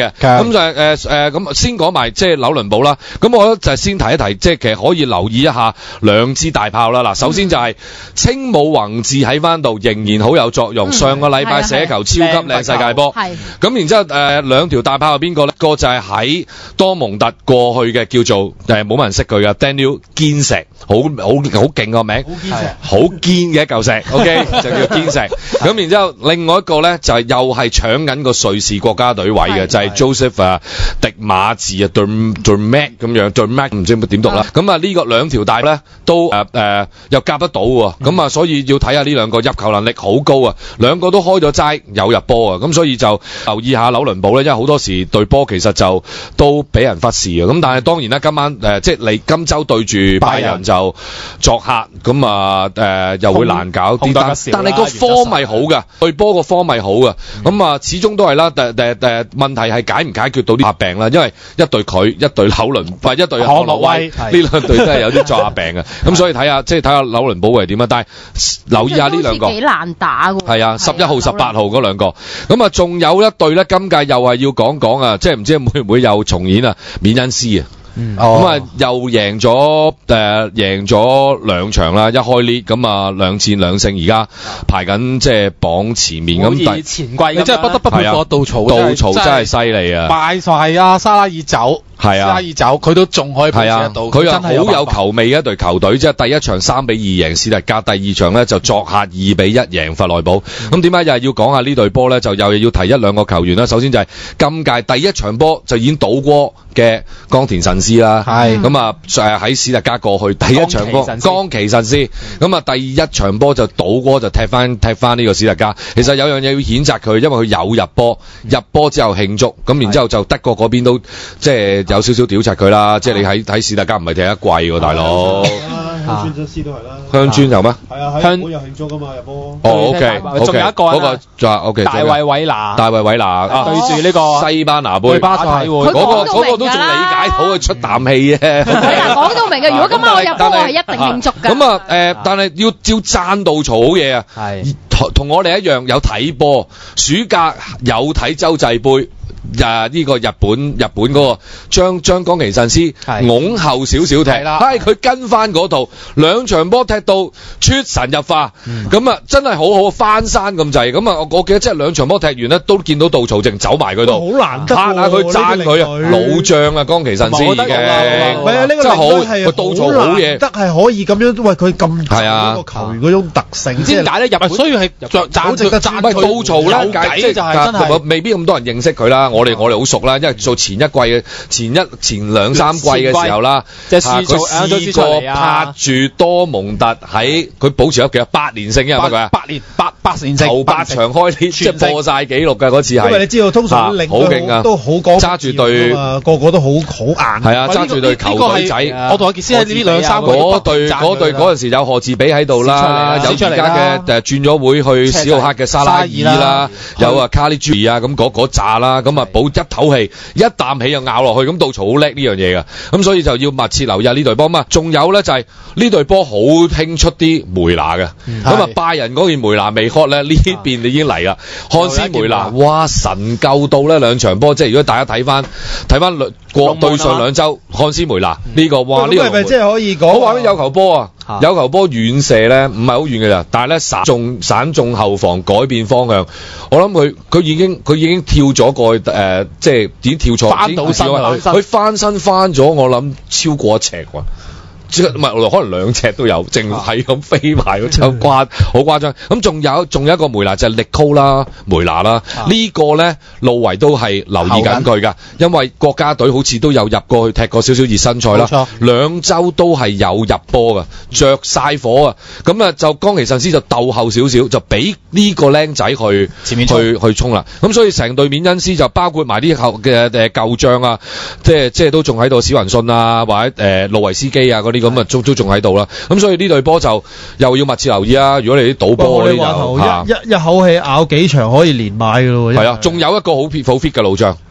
[SPEAKER 8] 嘅。咁就咁先講埋即係紐倫堡啦。咁我覺得就係先提一提，即係其實可以留意一下兩支大炮啦。嗱，首先就係青武宏志喺翻度仍然好有作用。上個禮拜射一球超級靚世界波。咁然之後兩條大炮係邊個咧？個就係喺多蒙特過去嘅叫做冇乜人識佢嘅 Daniel 堅石，好勁個名，好堅嘅一嚿石 ，OK 就叫堅石。咁然之後另外一個咧就係又係搶緊個瑞士國家隊位嘅，就係 Joseph 迪馬治啊 Dermac 咁樣 Dermac 唔知點讀啦。咁啊呢個兩條大咧都又夾得到喎。咁啊所以要睇下呢兩個入球能力好高啊，兩個都開咗齋有入波啊。咁所以就留意下紐倫堡咧，因為好多時對波其實就都俾人忽視啊。咁但係當然啦，今晚即係你今週對住拜仁就作客，咁又會難搞啲。但係個科咪好㗎，對波個科咪好㗎。咁啊始終都係啦，問題係解唔解決到啲下病啦，因為一隊佢一隊紐倫，唔係一隊漢諾威，呢兩隊都係有啲作下病嘅。咁所以睇下紐倫堡係點啊。但係留意下呢兩個幾
[SPEAKER 9] 難打㗎。係啊
[SPEAKER 8] ，11號、18號嗰兩個。咁啊，仲有一隊咧，今屆又係要講啊，即係唔知會唔會又重演啊？緬恩斯啊！咁啊，又贏咗兩場啦，一開列咁啊兩戰兩勝，而家排緊即係榜前面咁。
[SPEAKER 10] 好似前季你真係不得不佩服杜曹
[SPEAKER 8] 真係犀利啊！
[SPEAKER 10] 拜就係啊，沙拉爾走。
[SPEAKER 8] 係啊，
[SPEAKER 10] 沙爾走佢都仲可以保持得到，
[SPEAKER 8] 佢又好有球味嘅一隊球隊，即係第一場3-2贏史特加，第二場咧就作客2-1贏弗萊堡。咁點解又係要講下呢隊波咧？就又要提一兩個球員啦。首先就係今屆第一場波就已經倒戈嘅岡田慎司啦，係咁啊喺史特加過去第一場波，岡崎慎司咁啊第一場波就倒戈就踢翻呢個史特加。其實有樣嘢要譴責佢，因為佢有入波之後慶祝，咁然之後就德國嗰邊都即係有少少屌柒佢啦，即係你喺史特加唔係踢一季喎，大佬。
[SPEAKER 11] 香川真都係啦。
[SPEAKER 8] 香川有咩？
[SPEAKER 11] 係啊，喺本有慶祝㗎嘛入波。
[SPEAKER 8] 哦 ，OK，
[SPEAKER 10] 仲有一個
[SPEAKER 8] 嗰個就 OK。
[SPEAKER 10] 大衛韋拿
[SPEAKER 8] 對住呢個西班牙杯巴塞會，嗰個都仲理解到佢出啖氣啫。
[SPEAKER 9] 講到明嘅，如果今晚我入波，我係一定慶祝㗎。
[SPEAKER 8] 咁啊但係要讚杜曹好嘢啊！係同我哋一樣有睇波，暑假有睇洲際杯。呢個日本嗰個將岡崎慎司拱後少少踢，係佢跟翻嗰度兩場波踢到出神入化，咁啊真係好好翻山咁滯，咁啊我記得即係兩場波踢完咧，都見到杜曹正走埋嗰度，
[SPEAKER 11] 好難得
[SPEAKER 8] 拍下佢讚佢啊，老將啊岡崎慎司已經，
[SPEAKER 11] 係啊呢個
[SPEAKER 8] 真係好，杜曹好嘢，
[SPEAKER 11] 得係可以咁樣，喂佢咁
[SPEAKER 8] 係啊
[SPEAKER 11] 個球員嗰種特性，
[SPEAKER 10] 唔知點解咧？日本所以係
[SPEAKER 11] 好值得讚佢，
[SPEAKER 8] 杜曹啦，
[SPEAKER 10] 即係真係
[SPEAKER 8] 未必咁多人認識佢啦。我哋好熟啦，因為做前2-3季嘅時候啦，佢試過拍住多蒙特喺佢保持咗幾多8連勝嘅，係咪
[SPEAKER 10] 8連勝，
[SPEAKER 8] 頭8場開啲即係破晒紀錄嘅嗰次係。
[SPEAKER 11] 因為你知道通常領隊都好講，
[SPEAKER 8] 揸住隊
[SPEAKER 11] 個都好硬。
[SPEAKER 8] 係啊，揸住隊球隊仔。
[SPEAKER 10] 我同阿傑斯喺呢2-3個
[SPEAKER 8] 嗰隊嗰陣時有賀智比喺度啦，有而家嘅轉咗會去史浩克嘅沙拉爾啦，有啊卡利朱爾啊咁嗰扎啦，咁啊保一口氣一啖氣就咬落去，咁杜曹好叻呢樣嘢㗎，咁所以就要密切留意下呢隊波嘛。仲有咧就係呢隊波好興出啲梅拿嘅，咁啊拜仁嗰件梅拿未 hot 咧，呢邊已經嚟啦。漢斯梅拿，哇神救到咧兩場波，即係如果大家睇翻對上兩週漢斯梅拿呢個，哇呢個係咪即係可以講？我話俾有球波啊！有球波遠射咧，唔係好遠嘅咋，但係咧散中後防改變方向，我諗佢已經跳咗過去即係已經跳錯，翻到身佢翻身翻咗，我諗超過1尺喎。唔係，可能2尺都有，淨係咁飛埋嗰就好誇張。咁仲有一個梅拿就係力高啦，梅拿啦，呢個咧路維都係留意緊佢㗎，因為國家隊好似都有入過去踢過少少熱身賽啦，2週都係有入波㗎，着晒火啊！咁啊就岡崎慎司就鬥後少少，就俾呢個僆仔去前面去衝啦。咁所以成隊緬恩斯就包括埋啲舊將啊，即係都仲喺度，史雲信啊，或者路維斯基啊嗰啲。咁啊，都仲喺度啦。咁所以呢隊波就又要密切留意啊！如果你啲賭波嗰啲就一口氣咬幾場可以連買㗎咯喎。係啊，仲有一個好 fit 嘅老將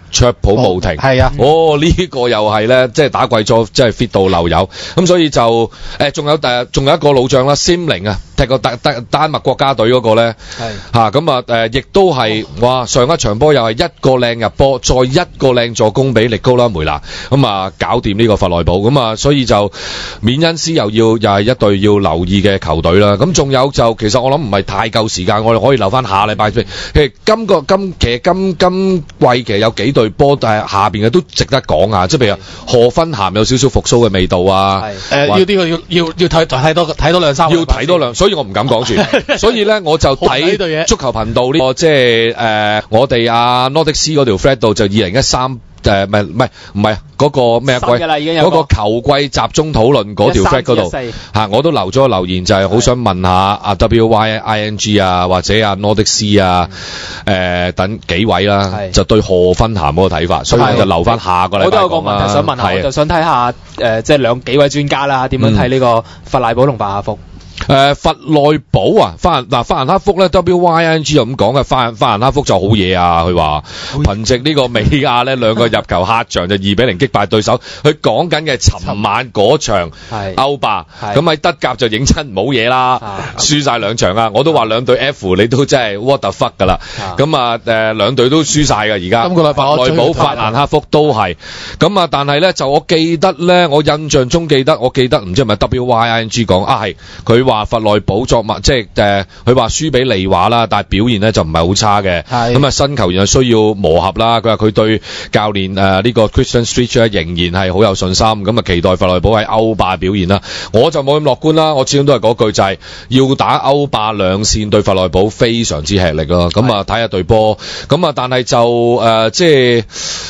[SPEAKER 8] 卓普慕廷。
[SPEAKER 13] 係啊，
[SPEAKER 8] 呢個又係咧，即係打季咗，即係 fit 到漏油。咁所以就仲有一個老將啦，Simling啊，踢過丹麥國家隊嗰個咧，亦都係哇！上一場波又係一個靚入波，再一個靚助攻俾力高啦梅拿，搞掂呢個弗內堡。所以就緬恩斯又係一隊要留意嘅球隊啦。咁仲有就其實我諗唔係太夠時間，我哋可以留翻下禮拜。其實今季其實有幾隊波，但係下邊嘅都值得講下，即係譬如賀芬咸有少少復甦嘅味道啊。
[SPEAKER 13] 要呢個要睇多2-3，
[SPEAKER 8] 要睇多兩，所以我唔敢講住。所以咧我就睇足球頻道呢個即係我哋阿 Nordic C 嗰條 thread 度就2013。唔係嗰個咩季？嗰個球季集中討論嗰條 thread 嗰度我都留咗個留言，就係好想問下阿 WYING 啊，或者阿 Nordic C 啊，等幾位啦，就對賀芬咸嗰個睇法，所以我就留翻下個禮拜講啦。
[SPEAKER 10] 我都有個問題想問下，我就想睇下即係幾位專家啦，點樣睇呢個弗賴堡同法蘭克福？
[SPEAKER 8] 弗內堡啊，法蘭克福咧 WYNG 又咁講嘅，法蘭克福就好嘢啊！佢話憑藉呢個美亞咧兩個入球客場就2-0擊敗對手。佢講緊嘅尋晚嗰場歐霸，咁喺德甲就影親冇嘢啦，輸晒兩場啊！我都話兩隊 F 你都真係 what the fuck 噶啦，咁兩隊都輸晒㗎而家。今個禮拜弗內堡、法蘭克福都係咁但係咧就我記得咧，我印象中記得唔知係咪 WYNG 講係佢話弗內堡作物即係佢話輸俾利華啦，但係表現咧就唔係好差嘅。咁新球員係需要磨合啦。佢話佢對教練呢個 Christian Street 仍然係好有信心。咁期待弗內堡喺歐霸表現啦。我就冇咁樂觀啦。我始終都係嗰句就係要打歐霸兩線對弗內堡非常之吃力咯。咁睇下對波。咁但係就即係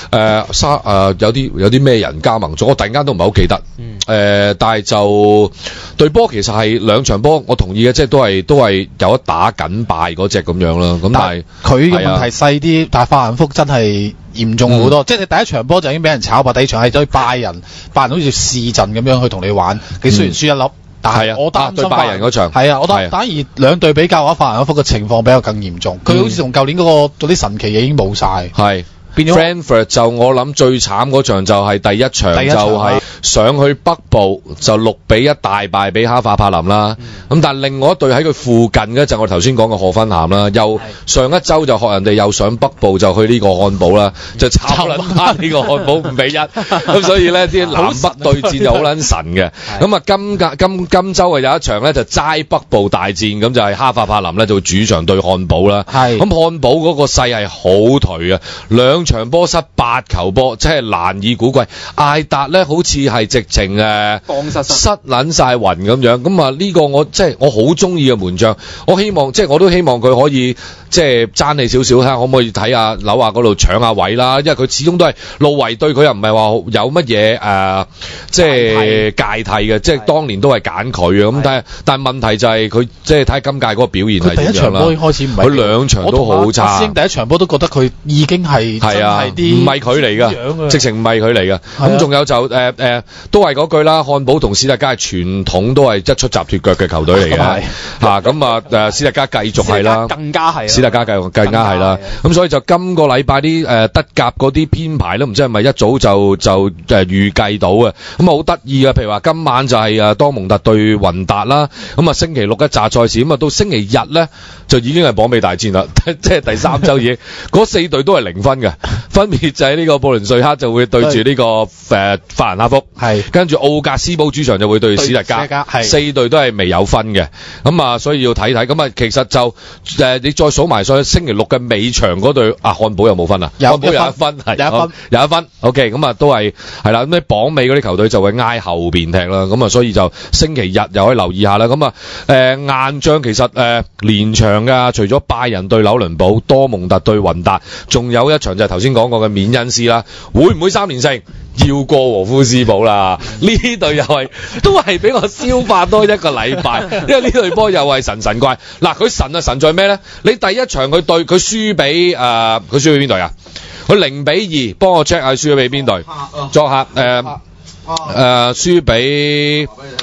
[SPEAKER 8] 有啲咩人加盟咗，我突然間都唔係好記得。但係就對波其實係兩場波，我同意嘅，即係都係有得打緊敗嗰隻咁樣啦。咁但係
[SPEAKER 13] 佢嘅問題細啲，但係法蘭福真係嚴重好多。即係你第一場波就已經俾人炒，第二場係對拜仁好似試陣咁樣去同你玩。你雖然輸一粒，但係我擔心
[SPEAKER 8] 對拜仁嗰場
[SPEAKER 13] 我反而兩隊比較嘅話，法蘭福嘅情況比較更嚴重。佢好似同舊年嗰啲神奇嘢已經冇晒。
[SPEAKER 8] Frankfurt 就我諗最慘嗰場就係第一場就係上去北部就6-1大敗俾哈法柏林啦。咁但係另外一隊喺佢附近嘅就我頭先講嘅賀芬咸啦，又上一週就學人哋又上北部就去呢個漢堡啦，就炒撚翻呢個漢堡5-1。咁所以咧啲南北對戰就好撚神嘅。咁今週有一場咧就齋北部大戰，咁就係哈法柏林咧就主場對漢堡啦。咁漢堡嗰個勢係好頹啊，兩場波失8球波，真係難以估計。艾達咧好似係直情失撚晒魂咁樣。咁呢個我好中意嘅門將，我希望我都希望佢可以爭氣少少，睇下可唔可以睇下樓下嗰度搶下位啦。因為佢始終都係路維對佢又唔係話有乜嘢芥蒂嘅，即係當年都係揀佢啊。咁但係問題就係佢睇下今屆嗰個表現係點樣啦。
[SPEAKER 13] 第一場波開始唔係
[SPEAKER 8] 佢兩場都好差。
[SPEAKER 13] 第一場波都覺得佢已經係
[SPEAKER 8] 唔係佢嚟㗎，直情唔係佢嚟㗎。咁仲有就都係嗰句啦，漢堡同史特加係傳統都係一出閘脫腳嘅球隊嚟嘅。咁史特加繼續係啦，
[SPEAKER 10] 更加係
[SPEAKER 8] 史特加更加係啦。咁所以就今個禮拜啲德甲嗰啲編排都唔知係咪一早就預計到嘅。咁好得意嘅，譬如話今晚就係多蒙特對雲達啦。咁星期六一紮賽事，咁到星期日咧就已經係榜尾大戰啦，即係第3週已經嗰4隊都係0分嘅。分別就係呢個布倫瑞克就會對住呢個法蘭克福，跟住奧格斯堡主場就會對史特加，4隊都係未有分嘅。咁所以要睇睇。咁其實就你再數埋上星期六嘅尾場嗰隊漢堡有冇分啊？漢堡有1分，有1分。OK， 咁都係啦。咁榜尾嗰啲球隊就會挨後邊踢啦。咁所以就星期日又可以留意下啦。咁硬仗其實連場㗎，除咗拜仁對紐倫堡、多蒙特對雲達，仲有一場就係頭先講過嘅緬恩斯啦。會唔會3連勝？要過和夫斯堡啦！呢隊又係都係俾我消化多一個禮拜，因為呢隊波又係神怪。嗱，佢神在咩咧？你第一場佢輸俾邊隊啊？佢0-2，幫我 check 下輸咗俾邊隊？作客輸俾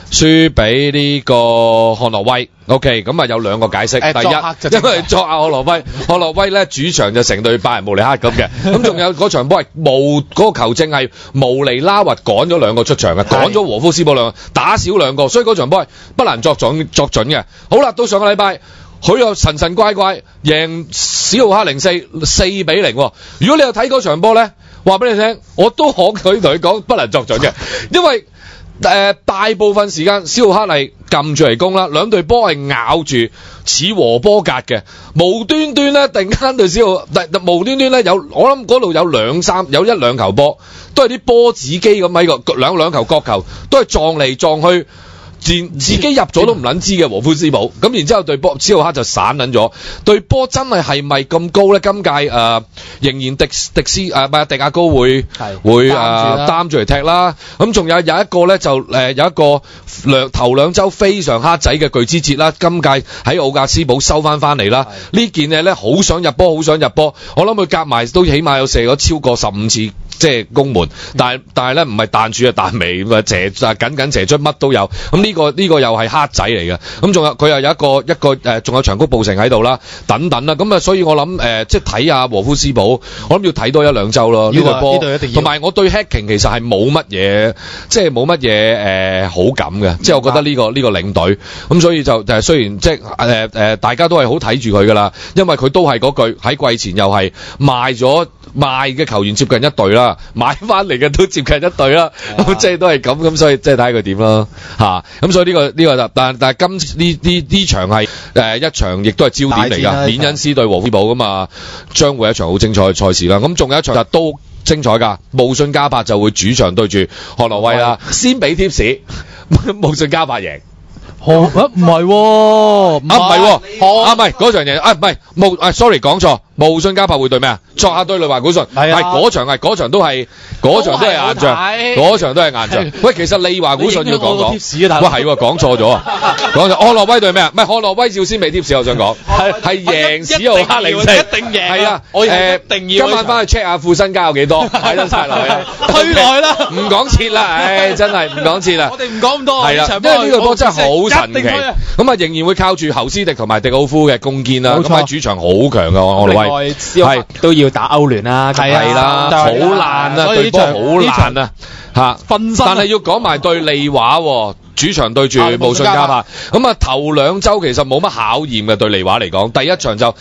[SPEAKER 8] 輸俾呢個漢諾威。OK， 咁啊有兩個解釋。第一，因為作客漢諾威咧主場就成隊拜仁慕尼黑咁嘅。咁仲有嗰場波係嗰個球證係無尼拉核趕咗兩個出場嘅，趕咗和夫斯堡兩個，打少兩個，所以嗰場波係不難作準嘅。好啦，到上個禮拜。佢又神怪贏史浩克4-0，如果你有睇嗰場波咧，話俾你聽，我都可佢同佢講不能作準嘅，因為大部分時間史浩克係撳住嚟攻啦，兩隊波係咬住似和波格嘅，無端端咧突然間對史浩，無端端咧我諗嗰度有一兩球波，都係啲波子機咁喺個兩球角球，都係撞嚟撞去。自己入咗都唔撚知嘅和夫斯堡，咁然之後對波史浩克就散撚咗，對波真係咪咁高咧？今屆仍然迪亞高會擔住嚟踢啦。咁仲有一個咧就有一個頭兩週非常黑仔嘅巨之節啦，今屆喺奧格斯堡收翻嚟啦。呢件嘢咧好想入波，我諗佢夾埋都起碼有射咗超過15次。即係攻門，但係咧唔係彈柱啊彈尾咁啊緊射出乜都有，咁呢個又係黑仔嚟嘅，咁仲有佢又有一個仲有長谷部誠喺度啦，等等啦，咁啊所以我諗即係睇下和夫斯堡，我諗要睇多一兩週咯呢隊波，同埋我對 Hacking 其實係冇乜嘢，即係冇乜嘢好感嘅，即係我覺得呢個領隊，咁所以就雖然即係大家都係好睇住佢噶啦，因為佢都係嗰句喺季前又係賣嘅球員接近一隊啦。買翻嚟嘅都接近一隊啦，咁即係都係咁，所以即係睇下佢點咯嚇。咁所以呢個就，但係呢場係一場亦都係焦點嚟㗎。連恩斯對和夫堡㗎嘛，將會一場好精彩嘅賽事啦。咁仲有一場都精彩㗎，慕遜加柏就會主場對住漢諾威啦。先俾 tips，慕遜加柏贏。
[SPEAKER 13] 唔係喎，
[SPEAKER 8] 嗰場贏sorry 講錯，慕遜加柏會對咩啊？作客對利華古遜，係嗰場都係硬仗，嗰場都係硬仗。喂，其實利華古遜要講，喂係喎，講錯咗啊，講錯。漢諾威對咩啊？唔係漢諾威要先俾 tips，我想講係贏史浩克0-4，一定贏。係啊，我一定要。今晚翻去 check 下副身家有幾多，睇得晒落去。推來啦，唔講切啦，唉，真係唔講切啦。我哋唔講咁多，係啦，因為呢個波真係好神奇。咁啊，仍然會靠住侯斯迪同埋迪奧夫嘅貢獻啦。咁喺主場好強㗎，漢諾威。係都要打歐聯啦，係啦，好爛啊，對波好爛啊，嚇！但係要講埋對利華主場對住慕遜加柏，咁啊頭兩週其實冇乜考驗嘅對利華嚟講，第一場就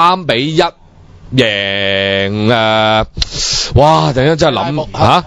[SPEAKER 8] 3-1贏哇！突然間真係諗嚇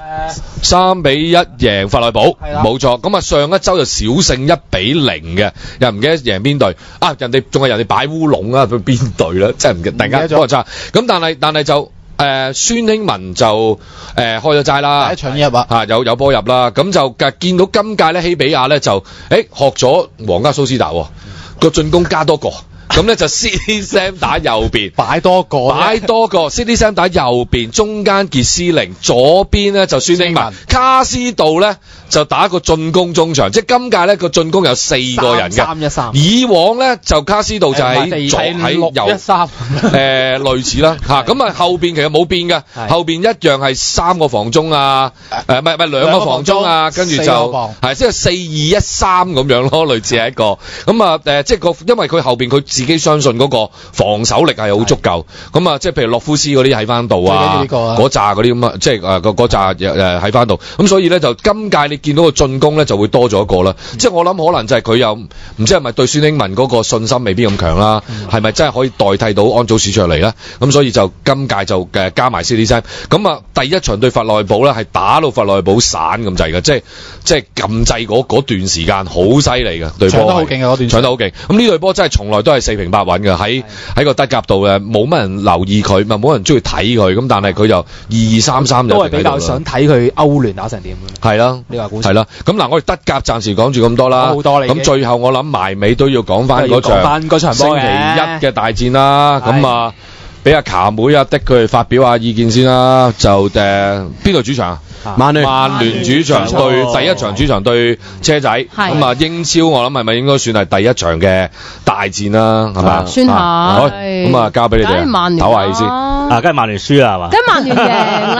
[SPEAKER 8] ，3-1贏法萊堡，冇錯。咁啊上一週就小勝1-0嘅，又唔記得贏邊隊啊？人哋擺烏龍啊，佢邊隊咧？真係唔記得，突然間幫我查。咁但係就孫興文就開咗齋啦，第一場入啊，有波入啦。咁就見到今屆咧希比亞咧就學咗皇家蘇斯達個進攻加多個。咁咧就 City Sam 打右邊，擺多個 City Sam 打右邊，中間傑斯寧，左邊咧就孫興文，卡斯道咧就打個進攻中場，即係今屆咧個進攻有4個人嘅。3-1-3。以往咧就卡斯道就喺右，6-1-3類似啦嚇。咁啊後邊其實冇變嘅，後邊一樣係3個防中啊，唔係2個防中啊，跟住就係即係4-2-1-3咁樣咯，類似係一個咁啊即係因為佢後邊佢自己相信嗰個防守力係好足夠，咁啊即係譬如洛夫斯嗰啲喺翻度啊，嗰扎嗰啲咁啊，即係嗰扎喺翻度，咁所以咧就今屆你見到個進攻咧就會多咗一個啦，即係我諗可能就係佢又唔知係咪對孫興文嗰個信心未必咁強啦，係咪真係可以代替到安祖史卓尼咧？咁所以就今屆就加埋 City Sam，咁啊第一場對法內堡咧係打到法內堡散咁滯嘅，即係撳掣嗰段時間好犀利嘅對波，搶得好勁嘅嗰段，搶得好勁。咁呢隊波真係從來都係4平8穩嘅，喺個德甲度嘅冇乜人留意佢，冇人中意睇佢，咁但係佢就2-2-3-3就都係比較想睇佢歐聯打成點嘅。係啦，呢個估係啦。咁嗱，我哋德甲暫時講住咁多啦，好多嚟。咁最後我諗埋尾都要講翻嗰場星期一嘅大戰啦。咁啊，俾阿卡妹阿的佢哋發表下意見先啦。就邊度主場啊？曼聯主場對第一場主場對車仔，咁啊英超我諗係咪應該算係第一場嘅大戰啦，係嘛？算係。好，咁啊交俾你哋，唞下氣先。梗係曼聯輸啦，係嘛？梗係曼聯贏啦！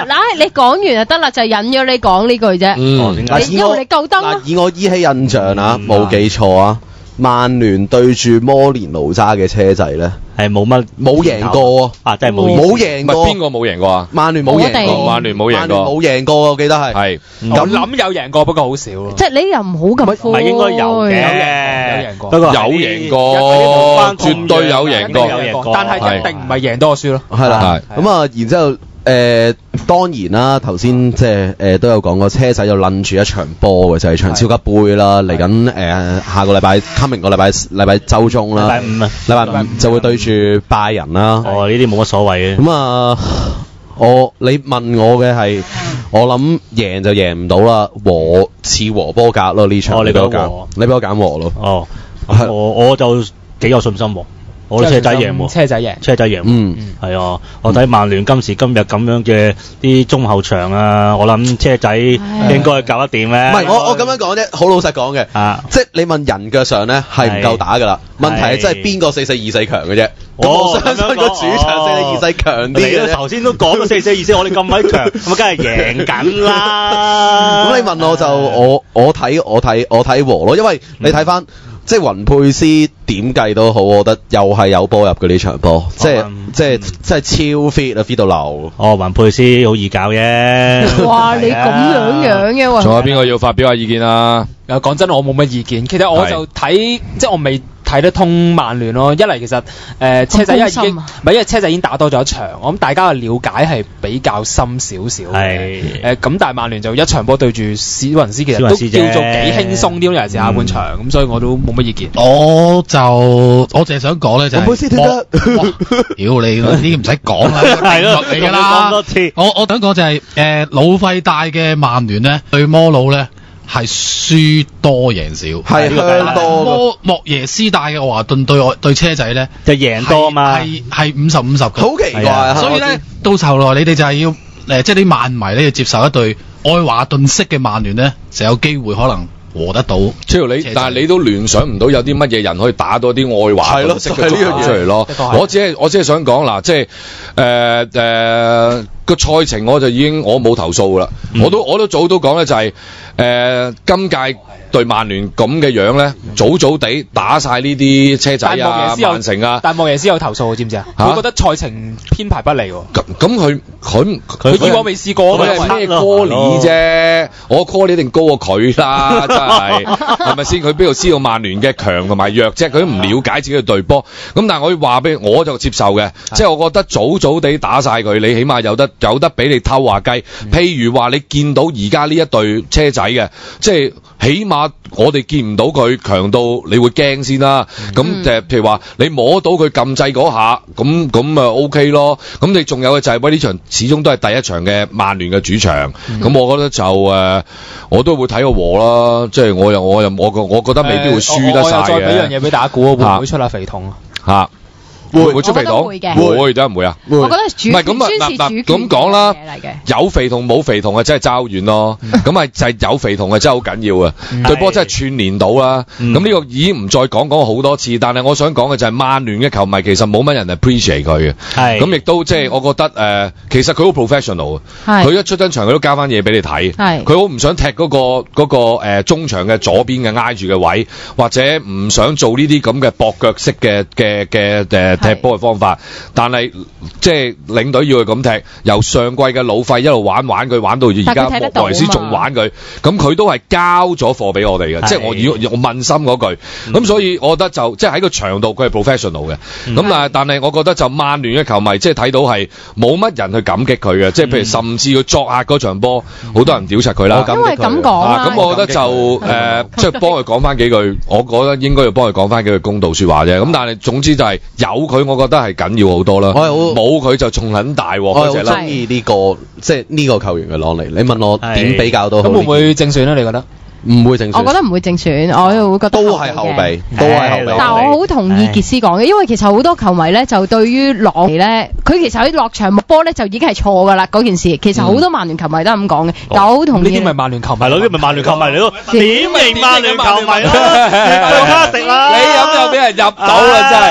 [SPEAKER 9] 嗱，你講完就得啦，就引咗你講呢句啫。因為你夠燈咯。
[SPEAKER 7] 以我依稀印象啊，冇記錯啊。曼聯對住摩連奴揸嘅車仔咧，
[SPEAKER 12] 係冇
[SPEAKER 7] 贏過
[SPEAKER 12] 啊！真係
[SPEAKER 7] 冇贏過。
[SPEAKER 8] 邊個冇贏過啊？
[SPEAKER 7] 曼聯冇贏過，曼聯冇贏過，我記得係。
[SPEAKER 10] 係我諗有贏過，不過好少咯。
[SPEAKER 9] 即係你又唔好咁灰。
[SPEAKER 12] 唔係應該有贏過，
[SPEAKER 8] 有贏過，絕對有贏過，
[SPEAKER 10] 但係一定唔係贏多輸咯。
[SPEAKER 7] 係啦，咁啊，然之後。當然啦，頭先即係都有講過，車仔就撚住一場波嘅，就係場超級杯啦。嚟緊下個禮拜，coming個禮拜週中啦，禮拜五就會對住拜仁啦。
[SPEAKER 12] 哦，呢啲冇乜所謂嘅。
[SPEAKER 7] 咁啊，你問我嘅係，我諗贏就贏唔到啦，似和波格咯呢場。
[SPEAKER 12] 你俾我揀
[SPEAKER 7] 和咯。
[SPEAKER 12] 哦，我就幾有信心喎。我車仔贏喎，車仔贏，係啊！我睇曼聯今時今日咁樣嘅啲中後場啊，我諗車仔應該搞得掂咧。唔係，我咁樣講啫，好老實講嘅，即係你問人腳上咧係唔夠打㗎啦。問題係真係邊個4-4-2-4強嘅啫？我相信個主場4-4-2-4強啲嘅。頭先都講咗4-4-2-4，我哋咁鬼強，咁梗係贏緊啦。
[SPEAKER 7] 咁你問我就我睇和咯，因為你睇翻。即係雲佩斯點計都好，我覺得又係有波入嘅呢場波，即係超 fit 啊 fit 到流。
[SPEAKER 12] 雲佩斯好易搞啫。
[SPEAKER 9] 哇！你咁樣嘅喎。
[SPEAKER 8] 仲有邊個要發表下意見啊？
[SPEAKER 10] 講真，我冇乜意見。其實我就睇，即係我未睇得通曼聯咯。一嚟其實車仔因為車仔已經打多咗一場，我諗大家嘅了解係比較深少少。係咁，但係曼聯就一場波對住史雲斯，其實都叫做幾輕鬆啲，尤其是下半場咁，所以我都冇乜意見。
[SPEAKER 13] 我淨係想講咧就係，屌你呢啲唔使講啦，係咯嚟㗎啦。我想講就係老費大嘅曼聯咧對摩魯咧。係輸多贏少，係香多。莫耶斯帶嘅愛華頓對車仔咧，
[SPEAKER 12] 就贏多嘛，
[SPEAKER 13] 係50-50嘅，
[SPEAKER 7] 好奇怪。
[SPEAKER 13] 所以咧，到頭來你哋就係要即係啲曼迷咧要接受一隊愛華頓式嘅曼聯咧，就有機會可能和得到。
[SPEAKER 8] 但係你都聯想唔到有啲乜嘢人可以打到啲愛華頓式嘅呢樣嘢出嚟咯。我只係想講嗱，即係個賽程我冇投訴啦。我都早都講咧就係。今屆對曼聯咁嘅樣咧，早地打晒呢啲車仔啊、曼城啊，
[SPEAKER 10] 但莫耶斯有投訴，知唔知啊？佢覺得賽程編排不利喎。
[SPEAKER 8] 咁佢
[SPEAKER 10] 以往未試過，
[SPEAKER 8] 佢係咩 call 你啫？我 call 你一定高過佢啦，真係係咪先？佢邊度知道曼聯嘅強同埋弱啫？佢都唔了解自己嘅隊波。咁但係我要話俾我就接受嘅，即係我覺得早地打晒佢，你起碼有得俾你偷下雞。譬如話你見到而家呢一隊車仔嘅，即係起碼我哋見唔到佢強到你會驚先啦。咁譬如話你摸到佢撳掣嗰下，咁啊 OK 咯。咁你仲有嘅就係呢場始終都係第一場嘅曼聯嘅主場。咁我覺得就我都會睇個和啦。即係我覺得未必會輸得晒嘅。
[SPEAKER 10] 我又再俾樣嘢俾大家估，會唔會出下肥筒
[SPEAKER 8] 啊？會唔會出肥筒？
[SPEAKER 9] 會，
[SPEAKER 8] 真係唔會啊！
[SPEAKER 9] 我覺得主
[SPEAKER 8] 唔係咁講啦，有肥同冇肥同啊，真係爭遠咯。咁啊就係有肥同啊，真係好緊要啊！對波真係串連到啦。咁呢個已經唔再講好多次，但係我想講嘅就係曼聯嘅球迷其實冇乜人 appreciate 佢嘅。咁亦都即係我覺得其實佢好 professional 啊。佢一出真場佢都交翻嘢俾你睇。佢好唔想踢嗰個中場嘅左邊嘅挨住嘅位，或者唔想做呢啲咁嘅駁腳式嘅踢波嘅方法，但係即係領隊要佢咁踢，由上季嘅老費一路玩佢，玩到而家莫萊斯仲玩佢，咁佢都係交咗貨俾我哋嘅，即係我問心嗰句，咁所以我覺得就即係喺個場度佢係 professional 嘅，咁但係我覺得就曼聯嘅球迷即係睇到係冇乜人去感激佢嘅，即係譬如甚至佢作客嗰場波，好多人屌柒佢啦，
[SPEAKER 9] 因為咁講
[SPEAKER 8] 咁我覺得就即係幫佢講翻幾句，我覺得應該要幫佢講翻幾句公道説話啫，咁但係總之就係有佢，我覺得係緊要好多啦。冇佢就仲撚大喎。我好中意呢個
[SPEAKER 7] 即係呢個球員嘅朗尼。你問我點比較都好。
[SPEAKER 10] 咁會唔會正選咧？你覺得？
[SPEAKER 7] 唔會正選。
[SPEAKER 9] 我覺得唔會正選，我又會覺得
[SPEAKER 7] 都係後備，都係後備。
[SPEAKER 9] 但係我好同意傑斯講嘅，因為其實好多球迷咧就對於朗尼咧，佢其實喺落場目波咧就已經係錯㗎啦嗰件事。其實好多曼聯球迷都係咁講嘅，但我好同意。
[SPEAKER 10] 呢啲咪曼聯球迷
[SPEAKER 12] 咯？呢啲咪曼聯球迷嚟咯？點名曼聯球迷咯？做卡食啦！
[SPEAKER 8] 你咁就俾人入到啦，真係。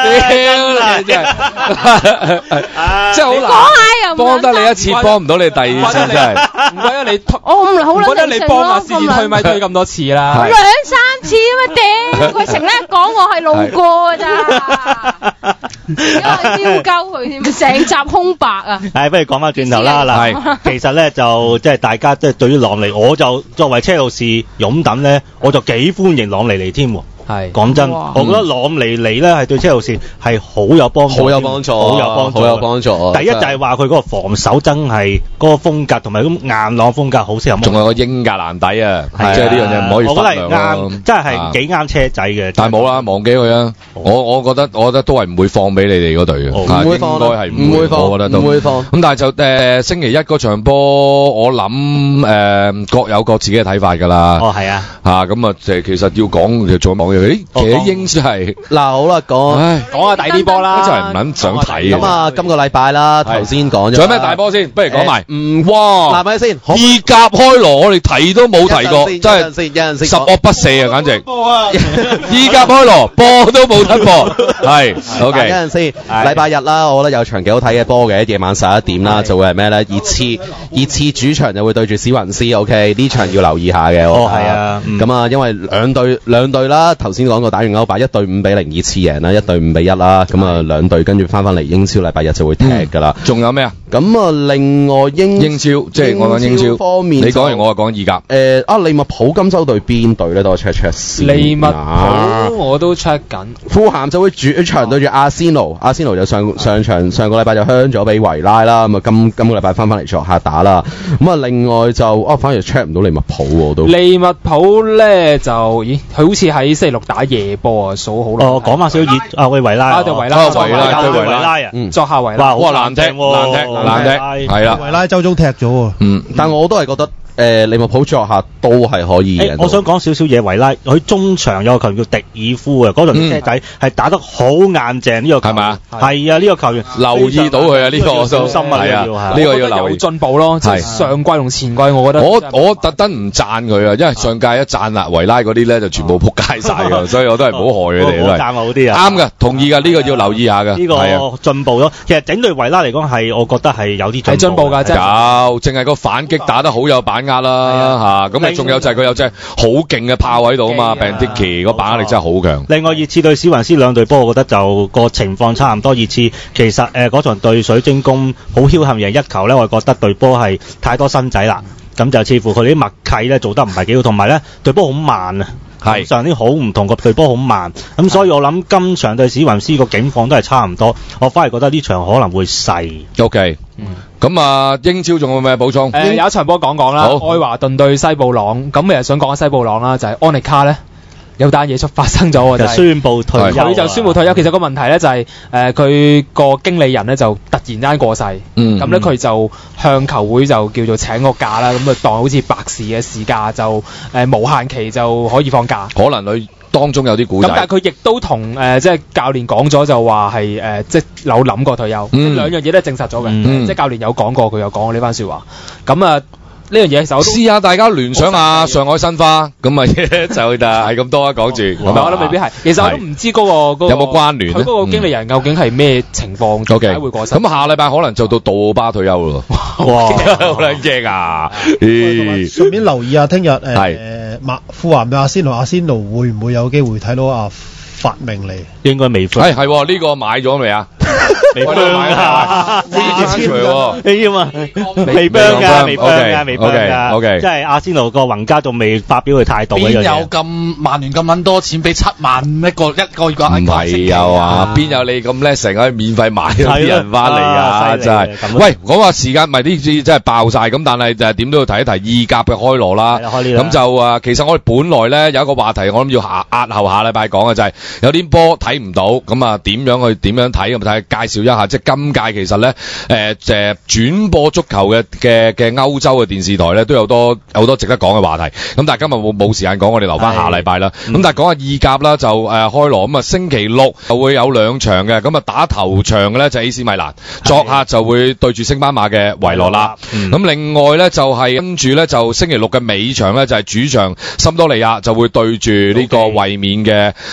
[SPEAKER 8] 屌你真係，真係好難，幫得你一次，幫唔到你第二次真係。
[SPEAKER 10] 唔怪得你，
[SPEAKER 9] 我唔好
[SPEAKER 10] 撚得你幫阿思燕推咪推咁多次啦。
[SPEAKER 9] 2-3次啊嘛，屌佢成日講我係路過㗎咋，因為丟鳩佢添，成集空白啊！
[SPEAKER 12] 係，不如講翻轉頭啦嗱，其實咧就即係大家即係對於朗尼，我就作為車路士擁躉咧，我就幾歡迎朗尼嚟添喎。係講真，我覺得朗尼嚟咧係對車路士係好有幫助，
[SPEAKER 7] 好有幫助，好有幫助。
[SPEAKER 12] 第一就係話佢嗰個防守真係嗰個風格同埋咁硬朗風格好適合。
[SPEAKER 8] 仲有個英格蘭底啊，即係呢樣嘢唔可以忽略咯。
[SPEAKER 12] 啱，真係幾啱車仔嘅。
[SPEAKER 8] 但係冇啦，忘記佢啊！我覺得都係唔會放俾你哋嗰隊嘅，
[SPEAKER 7] 唔會放，
[SPEAKER 8] 應該係唔會放，我覺得都
[SPEAKER 7] 唔會放。
[SPEAKER 8] 咁但係就星期一嗰場波，我諗各有各自己嘅睇法㗎啦。
[SPEAKER 12] 哦，係啊，
[SPEAKER 8] 咁啊，其實要講就再講嘢。其實英超係
[SPEAKER 7] 嗱好啦，講
[SPEAKER 10] 下第啲波啦，
[SPEAKER 8] 真係唔撚想睇
[SPEAKER 7] 咁啊，今個禮拜啦，頭先講咗。仲
[SPEAKER 8] 有咩大波先？不如講埋。哇！
[SPEAKER 7] 嗱咪先，
[SPEAKER 8] 意甲開鑼，我哋提都冇提過，真係十惡不赦啊！簡直。意甲開鑼，波都冇得播。係 OK。
[SPEAKER 7] 有陣先，禮拜日啦，我覺得有場幾好睇嘅波嘅，夜晚11點啦，就會係咩咧？熱刺主場就會對住史雲斯 ，OK， 呢場要留意下嘅。
[SPEAKER 12] 哦，係啊。
[SPEAKER 7] 咁啊，因為兩隊啦，頭先講過打完歐霸，1對5比0熱刺贏啦，1對5比1啦，咁啊兩隊跟住翻嚟英超禮拜日就會踢㗎啦。
[SPEAKER 8] 仲有咩啊？
[SPEAKER 7] 咁啊，另外英超
[SPEAKER 8] 即係我講英超
[SPEAKER 7] 方面，
[SPEAKER 8] 你講完我就講意甲。
[SPEAKER 7] 利物浦今週對邊隊咧？等我 check 先。
[SPEAKER 10] 利物浦我都 check 緊。
[SPEAKER 7] 富咸就會主場對住阿仙奴，阿仙奴就上個禮拜就香咗俾維拉啦，咁啊今個禮拜翻嚟作客打啦。咁啊另外就反而 check 唔到利物浦喎都。
[SPEAKER 10] 利物浦咧就佢好似喺星期六打夜波啊，數好耐。
[SPEAKER 12] 講翻少少熱喂維拉，
[SPEAKER 10] 對維
[SPEAKER 12] 拉啊，
[SPEAKER 10] 作客維拉。
[SPEAKER 8] 哇難踢，係啦。
[SPEAKER 11] 維拉周中踢咗喎，
[SPEAKER 7] 但我都係覺得。利物浦作客都係可以嘅。
[SPEAKER 12] 我想講少少嘢，維拉佢中場有個球員叫迪爾夫嘅，嗰輪車仔係打得好硬淨呢個球員。係咪？係啊，呢個球員
[SPEAKER 8] 留意到佢啊，呢個
[SPEAKER 12] 小心啊，
[SPEAKER 8] 呢個要留意。
[SPEAKER 10] 有進步咯，即係上季同前季，我覺得。
[SPEAKER 8] 我特登唔讚佢啊，因為上屆一讚啊維拉嗰啲咧就全部撲街晒㗎，所以我都係唔好害佢哋都係。
[SPEAKER 12] 讚好啲啊！
[SPEAKER 8] 啱㗎，同意㗎，呢個要留意下㗎。
[SPEAKER 12] 呢個進步咯，其實整隊維拉嚟講係，我覺得係有啲
[SPEAKER 10] 進步㗎，真係。
[SPEAKER 8] 有，淨係個反擊打得好有把握啦嚇，咁啊仲有就係佢有隻好勁嘅炮喺度啊嘛 ，Benteke 個把握力真係好強。
[SPEAKER 12] 另外熱刺對史雲斯兩隊波，我覺得就個情況差唔多。熱刺其實嗰場對水晶宮好僥倖贏1球咧，我覺得隊波係太多新仔啦，咁就似乎佢哋啲默契咧做得唔係幾好，同埋咧隊波好慢啊。係上啲好唔同個隊波好慢，咁所以我諗今場對史雲斯個境況都係差唔多，我反而覺得呢場可能會細。
[SPEAKER 8] OK，咁啊英超仲有咩補充？
[SPEAKER 10] 有一場波講啦，愛華頓對西布朗，咁其實想講下西布朗啦，就係安力卡咧。有單嘢發生咗，就
[SPEAKER 12] 宣布退休。
[SPEAKER 10] 佢就宣布退休。其實個問題咧就係佢個經理人咧就突然間過世，咁咧佢就向球會就叫做請個假啦，咁啊當好似白事嘅事假，就無限期就可以放假。
[SPEAKER 8] 可能佢當中有啲故仔。
[SPEAKER 10] 咁但係佢亦都同即係教練講咗，就話係即係有諗過退休。兩樣嘢都係證實咗嘅，即係教練有講過，佢有講過呢番説話。咁啊。呢樣嘢就
[SPEAKER 8] 試下大家聯想下上海申花咁啊，就係咁多啊講住。
[SPEAKER 10] 唔係我諗未必係，其實我都唔知嗰個
[SPEAKER 8] 有冇關聯咧。
[SPEAKER 10] 佢嗰個經理人究竟係咩情況？點解會過身？
[SPEAKER 8] 咁下禮拜可能做到杜巴退休咯。哇，好撚驚啊！
[SPEAKER 11] 順便留意下聽日富咸對阿仙奴會唔會有機會睇到發明嚟？
[SPEAKER 12] 應該未
[SPEAKER 8] 係呢個買咗未啊？未幫啊！未簽喎，
[SPEAKER 12] 你要啊？未幫㗎，未幫㗎，未幫㗎。OK，即係阿仙奴個宏家仲未發表佢態度嘅樣嘢。
[SPEAKER 13] 邊有咁曼聯咁撚多錢俾7萬一個月唔
[SPEAKER 8] 係啊！邊有你咁叻，成日免費買啲人翻嚟啊！真係。喂，講話時間咪呢次真係爆晒咁，但係就係點都要提一提意甲嘅開鑼啦。咁就其實我哋本來咧有一個話題，我諗要押後下禮拜講嘅就係有啲波睇唔到，咁啊點樣睇咁睇介紹一下，即係今屆其實咧轉播足球嘅歐洲嘅電視台咧都有好多值得講嘅話題。咁但係今日冇時間講，我哋留翻下禮拜啦。咁但係講下意甲啦，就開鑼咁啊，星期六就會有2場嘅，咁啊打頭場嘅咧就 AC 米蘭，作客就會對住星斑馬嘅維羅納。咁另外咧就係跟住咧就星期六嘅尾場咧就係主場森多利亞就會對住呢個衛冕嘅祖雲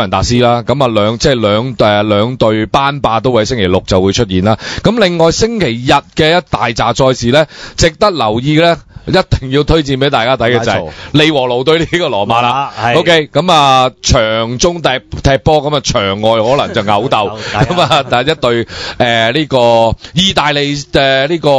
[SPEAKER 8] 蘭達斯啦。咁啊兩隊班霸都喺星期六就會出現啦。咁另外星期日嘅一大紮賽事咧，值得留意嘅咧。一定要推薦俾大家睇嘅就係利和奴對呢個羅馬啦。OK， 咁啊場中踢波，咁啊場外可能就毆鬥。咁啊，但係一隊呢個意大利呢個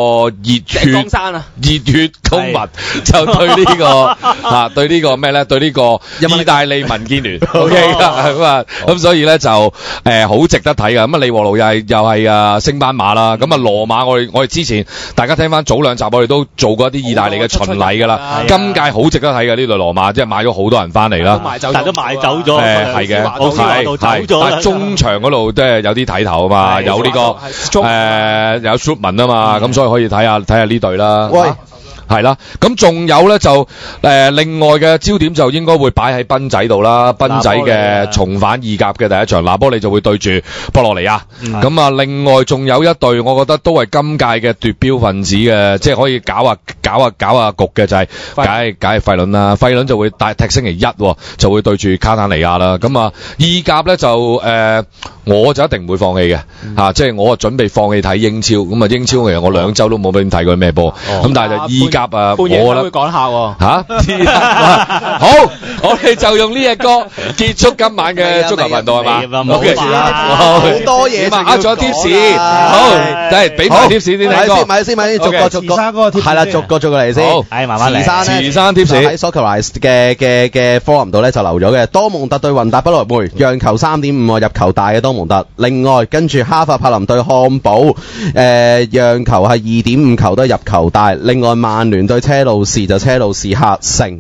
[SPEAKER 8] 熱血公民就對呢個對呢個咩咧？對呢個意大利民建聯。OK， 咁所以咧就好值得睇㗎。咁啊利和奴又係升班馬啦。咁啊羅馬我哋之前大家聽翻早兩集我哋都做過一啲意大利嘅巡禮㗎啦，今屆好值得睇嘅呢隊羅馬，即係買咗好多人翻嚟啦，
[SPEAKER 12] 但都賣走咗，
[SPEAKER 8] 係嘅，係，但係中場嗰度即係有啲睇頭啊嘛，有呢個有 Shotman 啊嘛，咁所以可以睇下呢隊啦。喂。係啦，咁仲有咧就另外嘅焦點就應該會擺喺賓仔度啦，賓仔嘅重返意甲嘅第一場，拿波利就會對住博洛尼亞。咁啊，另外仲有一隊，我覺得都係今屆嘅奪標分子嘅，即係可以搞下局嘅就係，梗係費倫啦，費倫就會踢星期一就會對住卡坦尼亞啦。咁啊，意甲咧就我就一定唔會放棄嘅，即係我準備放棄睇英超。咁啊，英超其實我2週都冇俾點睇過咩波，咁但係就意甲我覺得會講下喎。好，我哋就用呢隻歌結束今晚嘅足球頻道係嘛？OK，好多嘢，仲有貼士，好，嚟俾埋貼士先睇歌。咪先，逐個係啦，逐個嚟先。好，慢慢嚟。慈山貼士喺 Soccerise 嘅 forum 度咧就留咗嘅，多蒙特對雲達不萊梅，讓球3.5入球大嘅多蒙特。另外跟住哈法柏林對漢堡，讓球係2.5球都係入球大。另外曼聯對車路士就車路士客勝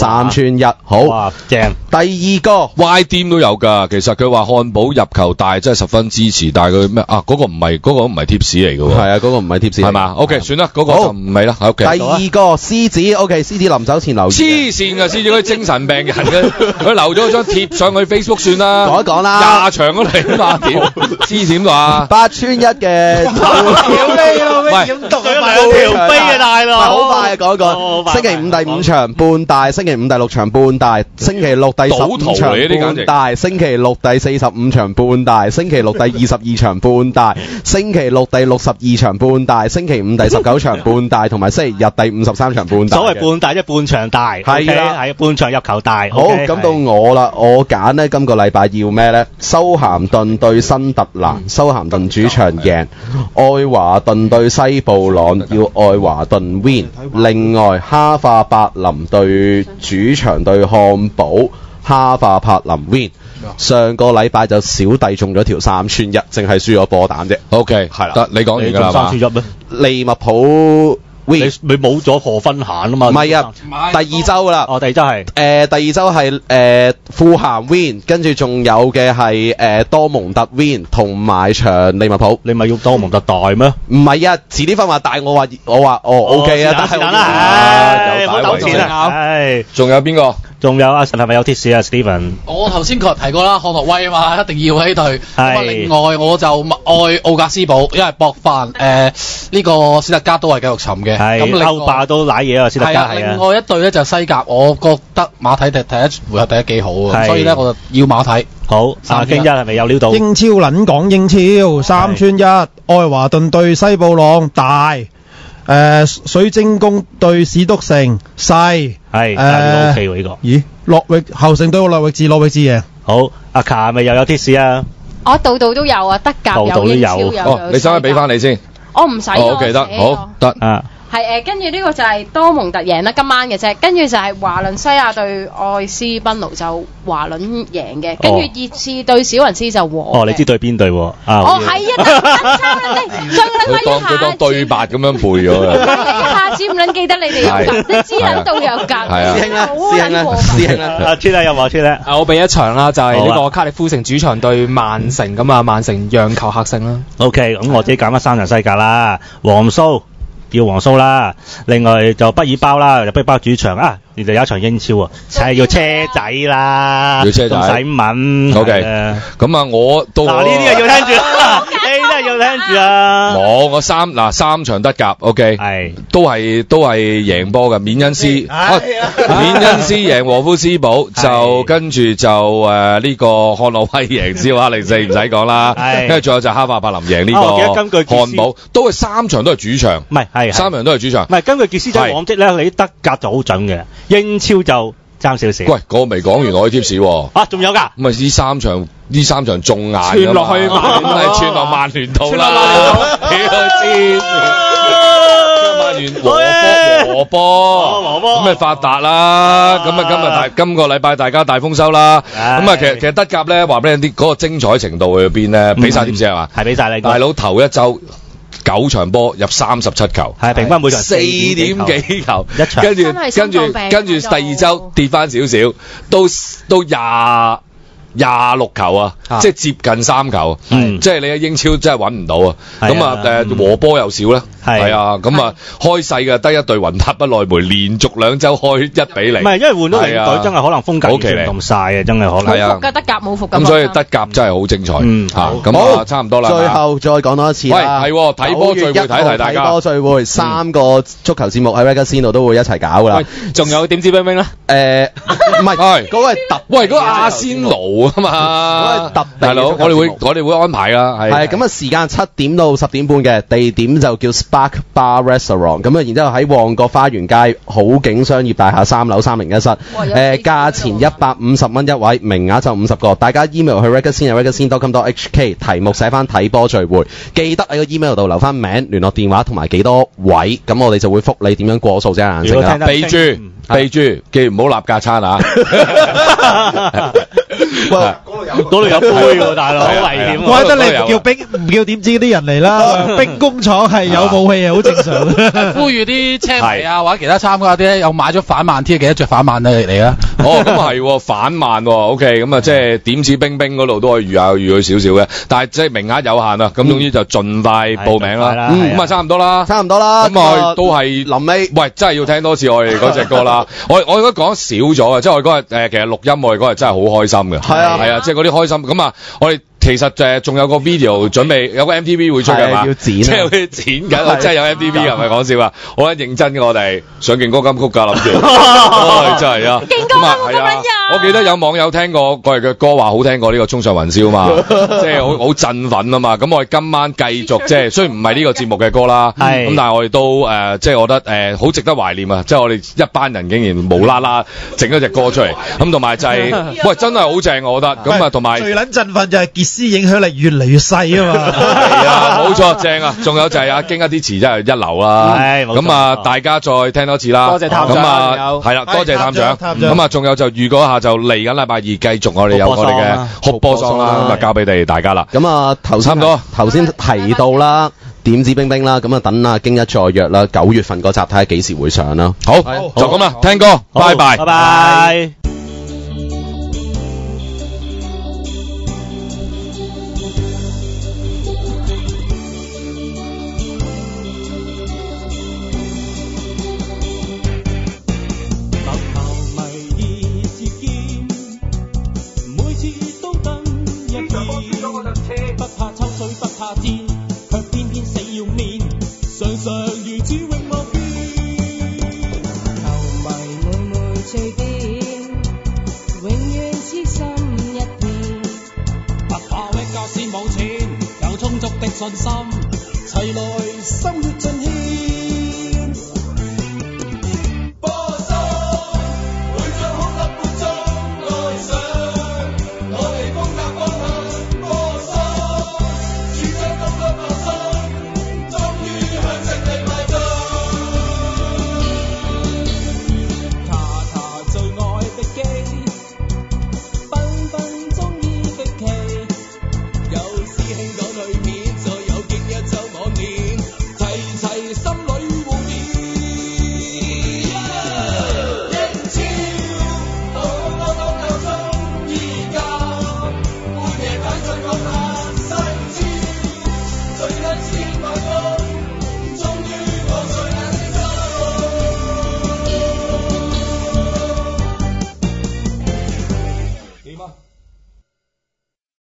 [SPEAKER 8] 3-1，好正。第二個 Y 店都有㗎，其實佢話漢堡入球大，真係十分支持。但係佢咩啊？嗰個唔係貼士嚟㗎喎。係啊，嗰個唔係貼士，係嘛？OK，算啦，嗰個就唔係啦。OK。第二個獅子 ，OK， 獅子臨走前留。黐線㗎，獅子嗰啲精神病人嘅，佢留咗張貼上去 Facebook 算啦。講一講啦。廿場嗰嚟啊嘛，黐點話？8-1嘅。喂，點讀啊？條飛啊大佬！好快講一講。星期五第5場半大，星期五第6場半大，星期六第15場半大，星期六第45場半大，星期六第22場半大，星期六第62場半大，星期五第19場半大，同埋星期日第53場半大。所謂半大即係半場大，係啦，係半場入球大。好，咁到我啦，我揀呢今個禮拜要咩呢？修咸頓對新特蘭，修咸頓主場贏；愛華頓對西布朗，要愛華頓 win。另外哈化柏林對主場對漢堡，哈化柏林 win。上個禮拜就小弟中咗條3-1，淨係輸咗波膽啫。OK， 係啦，得你講完㗎啦嘛。3-1咩？利物浦 win， 你冇咗荷芬閒啊嘛？唔係啊，第二週啦。哦，第二週係第二週係富咸 win， 跟住仲有嘅係多蒙特 win 同埋場利物浦。你咪要多蒙特大咩？唔係啊，遲啲分話大，我話OK 啊，但係有大圍先啊。係，仲有邊個？仲有阿神係咪有貼士啊 Steven？ 我頭先確提過啦，漢諾威啊嘛，一定要喺隊。咁另外我就愛奧格斯堡，因為博飯呢個史特加都係繼續沉嘅。咁歐霸都瀨嘢啊，史特加係啊。另外一隊咧就西甲，我覺得馬體第一回合第一幾好啊，所以咧我就要馬體。好，阿京一係咪有料到？英超撚講英超3-1，愛華頓對西布朗大。水晶宮對史篤城細，係OK 喎呢個。咦，諾域後城對諾域治，諾域治贏。好，阿卡咪又有貼士啊？我度都有啊，德甲有，英超有。哦，你使唔使俾翻你先？我唔使。我記得，好得啊。係跟住呢個就係多蒙特贏啦，今晚嘅啫。跟住就係華倫西亞對愛斯賓奴就華倫贏嘅，跟住熱刺對小雲斯就和。哦，你知對邊隊喎？哦，係啊，佢當對白咁樣背咗啊！一下子唔撚記得你哋有夾，你知喺度有夾。係啊，師兄啦，阿 Chan 有冇 Chan 咧？我俾一場啦，就係呢個卡利夫城主場對曼城咁啊，曼城讓球客勝啦。OK，咁我自己揀翻3場西甲啦，黃蘇。叫黃蘇啦，另外就畢爾包啦，就畢爾包主場啊，你哋有一場英超啊，係叫車仔啦，要車仔，唔使問。OK，咁啊，我到嗱呢啲係要聽住啦，你真係
[SPEAKER 12] 有聽住啊！
[SPEAKER 8] 冇，我三場德甲 ，OK， 係都係贏波嘅，緬恩斯，緬恩斯贏和夫斯堡，就跟住就呢個漢諾威贏0-4，唔使講啦，跟住仲有就哈法柏林贏呢個漢堡，都係3場都係主場，
[SPEAKER 12] 唔係係
[SPEAKER 8] 3場都係主場，
[SPEAKER 12] 唔係根據傑斯仔往績咧，你德甲就好準嘅，英超就爭少少。
[SPEAKER 8] 喂，我未講完我啲 tips 喎，
[SPEAKER 12] 仲有㗎？
[SPEAKER 8] 咁啊呢三場中眼
[SPEAKER 10] 串落去
[SPEAKER 8] 曼聯，串落曼聯度啦，曼聯和波，咁咪發達啦！咁啊今個禮拜大家大豐收啦！咁啊其實德甲咧話俾你啲嗰個精彩程度去邊咧？俾晒點先係嘛？
[SPEAKER 12] 係俾晒你。
[SPEAKER 8] 大佬頭一週9場波入37球，
[SPEAKER 12] 係平均每場
[SPEAKER 8] 4點幾球，
[SPEAKER 12] 一場。
[SPEAKER 8] 跟住第二週跌翻少少，都26球啊，即係接近3球，即係你喺英超真係揾唔到啊！咁啊和波又少啦，係啊，咁啊開勢嘅得一隊雲達不萊梅，連續2週開1-0，
[SPEAKER 12] 唔係因為換咗領隊，真係可能風格完全唔同晒啊！真係可能。
[SPEAKER 9] 冇服嘅德甲冇服咁。
[SPEAKER 8] 咁所以德甲真係好精彩，咁啊差唔多啦。
[SPEAKER 1] 最後再講多一次啦。
[SPEAKER 8] 喂，係睇波聚會睇大家。
[SPEAKER 1] 睇波聚會3個足球節目喺 Reggasino 都會一齊搞㗎啦。
[SPEAKER 10] 仲有點知冰冰咧？
[SPEAKER 1] 唔係，嗰個係特，
[SPEAKER 8] 喂，嗰個阿仙奴啊嘛，大佬，我哋會安排啦，係
[SPEAKER 1] 咁啊，時間7點到10點半嘅，地點就叫 Spark Bar Restaurant，咁啊，然之後喺旺角花園街好景商業大廈3樓301室，價錢150蚊一位，名額就50個，大家 email 去 reggasino@reggasino.com.hk， 題目寫翻睇波聚會，記得喺個 email 度留翻名、聯絡電話同埋幾多位，咁我哋就會覆你點樣過數啫，顏色啦，
[SPEAKER 8] 備註，記唔好立架餐啊！
[SPEAKER 12] 嗰度有杯喎，大佬，好危險。
[SPEAKER 11] 怪得你唔叫冰，唔叫點知嗰啲人嚟啦。兵工廠係有武器係好正常。
[SPEAKER 13] 呼籲啲車迷啊或者其他參加啲有買咗反慢 T 嘅，記得着反慢嚟啊！
[SPEAKER 8] 哦，咁啊係反慢，OK，咁啊即係點指冰冰嗰度都可以預佢少少嘅，但係即係名額有限啊，咁總之就盡快報名啦。咁啊差唔多啦。咁啊都係臨尾，喂，真係要聽多次我哋嗰隻歌啦。我應該講少咗啊，即係我嗰日其實錄音我哋嗰日真係好開心嘅。係啊，即係嗰啲開心。咁啊，我哋其實仲有個 video 準備，有個 MTV 會出㗎嘛，
[SPEAKER 1] 要剪，
[SPEAKER 8] 即係好似剪緊，真係有 MTV 係咪講笑啊？好撚認真嘅我哋上勁歌金曲㗎，諗住，真係啊！勁歌金曲咁樣。我記得有網友聽過我哋嘅歌話好聽過呢個衝上雲霄嘛，即係好振奮啊嘛。咁我哋今晚繼續即係雖然唔係呢個節目嘅歌啦，咁但係我哋都即係我覺得好值得懷念啊！即係我哋一班人竟然無啦啦整咗隻歌出嚟，咁同埋就係喂真係好正我覺得，咁啊同埋最
[SPEAKER 11] 撚振奮就係傑斯影響力越嚟越細啊嘛，
[SPEAKER 8] 係啊冇錯正啊，仲有就係阿京一啲詞真係一流啦，咁啊大家再聽多次啦，多謝探長，咁啊係啦多謝探長，咁啊仲有就預告一下就嚟緊禮拜2繼續我哋有我哋嘅哭波桑啦，咁啊交俾你哋大家啦，
[SPEAKER 1] 咁啊差唔多頭先提到啦。點指冰冰啦，咁啊等阿京一再約啦，9月份嗰集睇下幾時會上啦。
[SPEAKER 8] 好，就咁啦，聽歌，拜拜，
[SPEAKER 12] 拜拜。
[SPEAKER 14] 信心，齊來心血盡獻。